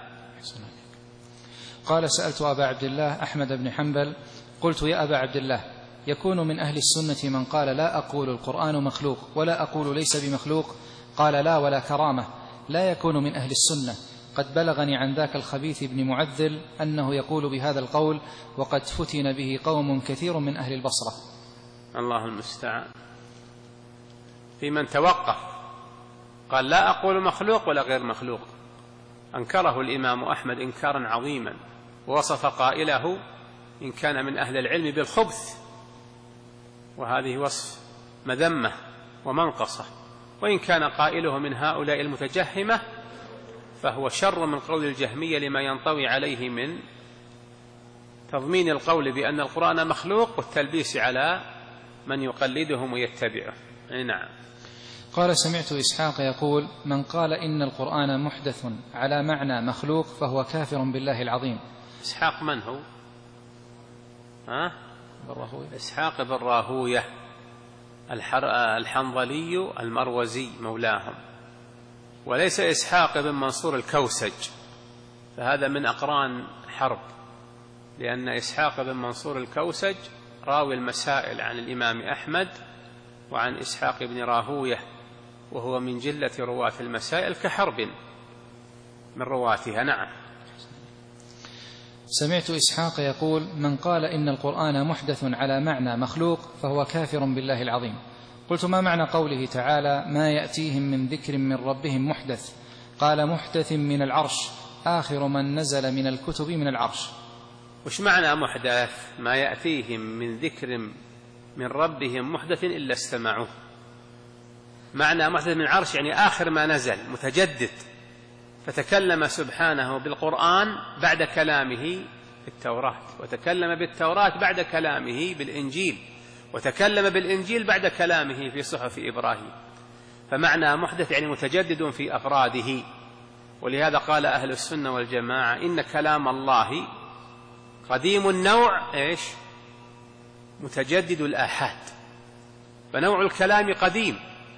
قال سألت أبا عبد الله أحمد بن حنبل قلت يا أبا عبد الله يكون من أهل السنة من قال لا أقول القرآن مخلوق ولا أقول ليس بمخلوق؟ قال لا ولا كرامة، لا يكون من أهل السنة. قد بلغني عن ذاك الخبيث بن معذل أنه يقول بهذا القول، وقد فتن به قوم كثير من أهل البصرة. الله المستعان. في من توقف قال لا أقول مخلوق ولا غير مخلوق، أنكره الإمام أحمد إنكارا عظيما، ووصف قائله إن كان من أهل العلم بالخبث، وهذه وصف مذمة ومنقصة، وإن كان قائله من هؤلاء المتجهمة فهو شر من قول الجهمية لما ينطوي عليه من تضمين القول بأن القرآن مخلوق والتلبيس على من يقلدهم ويتبعه. نعم. قال سمعت إسحاق يقول من قال إن القرآن محدث على معنى مخلوق فهو كافر بالله العظيم. إسحاق من هو؟ ها؟ بالراهوية. إسحاق بن راهوية الحنظلي المروزي مولاهم، وليس إسحاق بن منصور الكوسج، فهذا من أقران حرب، لأن إسحاق بن منصور الكوسج راوي المسائل عن الإمام أحمد وعن إسحاق بن راهوية، وهو من جلة رواة المسائل كحرب من رواتها. نعم. سمعت إسحاق يقول من قال إن القرآن محدث على معنى مخلوق فهو كافر بالله العظيم. قلت ما معنى قوله تعالى ما يأتيهم من ذكر من ربهم محدث؟ قال محدث من العرش، آخر من نزل من الكتب من العرش. وش معنى محدث؟ ما يأتيهم من ذكر من ربهم محدث إلا استمعوه. معنى محدث من العرش يعني آخر ما نزل، متجدد، فتكلم سبحانه بالقرآن بعد كلامه بالتوراة، وتكلم بالتوراة بعد كلامه بالإنجيل، وتكلم بالإنجيل بعد كلامه في صحف إبراهيم. فمعنى محدث يعني متجدد في أفراده. ولهذا قال أهل السنة والجماعة إن كلام الله قديم النوع إيش؟ متجدد الآحاد، فنوع الكلام قديم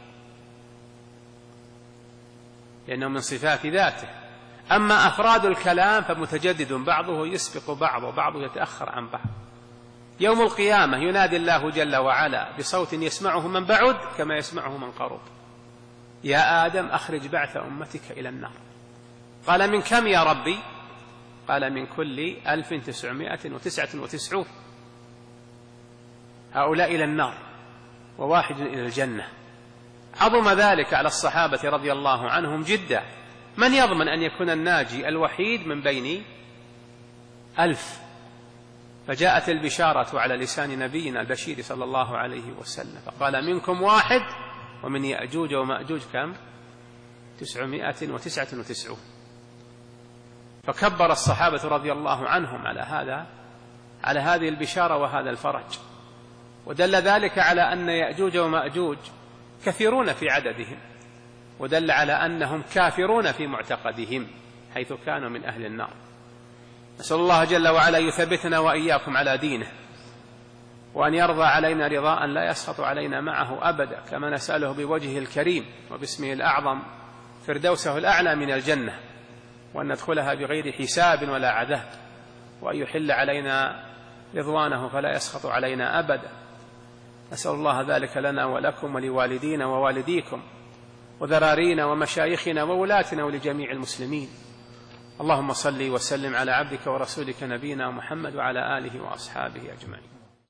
لأنه من صفات ذاته. أما أفراد الكلام فمتجدد، بعضه يسبق بعض وبعضه يتأخر عن بعض. يوم القيامة ينادي الله جل وعلا بصوت يسمعه من بعد كما يسمعه من قرب: يا آدم أخرج بعث أمتك إلى النار. قال من كم يا ربي؟ قال من كل ألف تسعمائة وتسعة وتسعون، هؤلاء إلى النار وواحد إلى الجنة. عظم ذلك على الصحابة رضي الله عنهم جدا. من يضمن أن يكون الناجي الوحيد من بين ألف؟ فجاءت البشارة على لسان نبينا البشير صلى الله عليه وسلم فقال منكم واحد ومن يأجوج ومأجوج كم؟ تسعمائة وتسعة وتسعون. فكبر الصحابة رضي الله عنهم على هذا على هذه البشارة وهذا الفرج. ودل ذلك على أن يأجوج ومأجوج كثيرون في عددهم، ودل على أنهم كافرون في معتقدهم حيث كانوا من أهل النار. نسأل الله جل وعلا يثبتنا وإياكم على دينه، وأن يرضى علينا رضاء لا يسخط علينا معه أبدا، كما نسأله بوجهه الكريم وباسمه الأعظم فردوسه الأعلى من الجنة، وأن ندخلها بغير حساب ولا عذاب، وأن يحل علينا رضوانه فلا يسخط علينا أبدا. نسأل الله ذلك لنا ولكم ولوالدينا ووالديكم وذرارينا ومشايخنا وولاتنا ولجميع المسلمين. اللهم صل وسلم على عبدك ورسولك نبينا محمد وعلى آله وأصحابه أجمعين.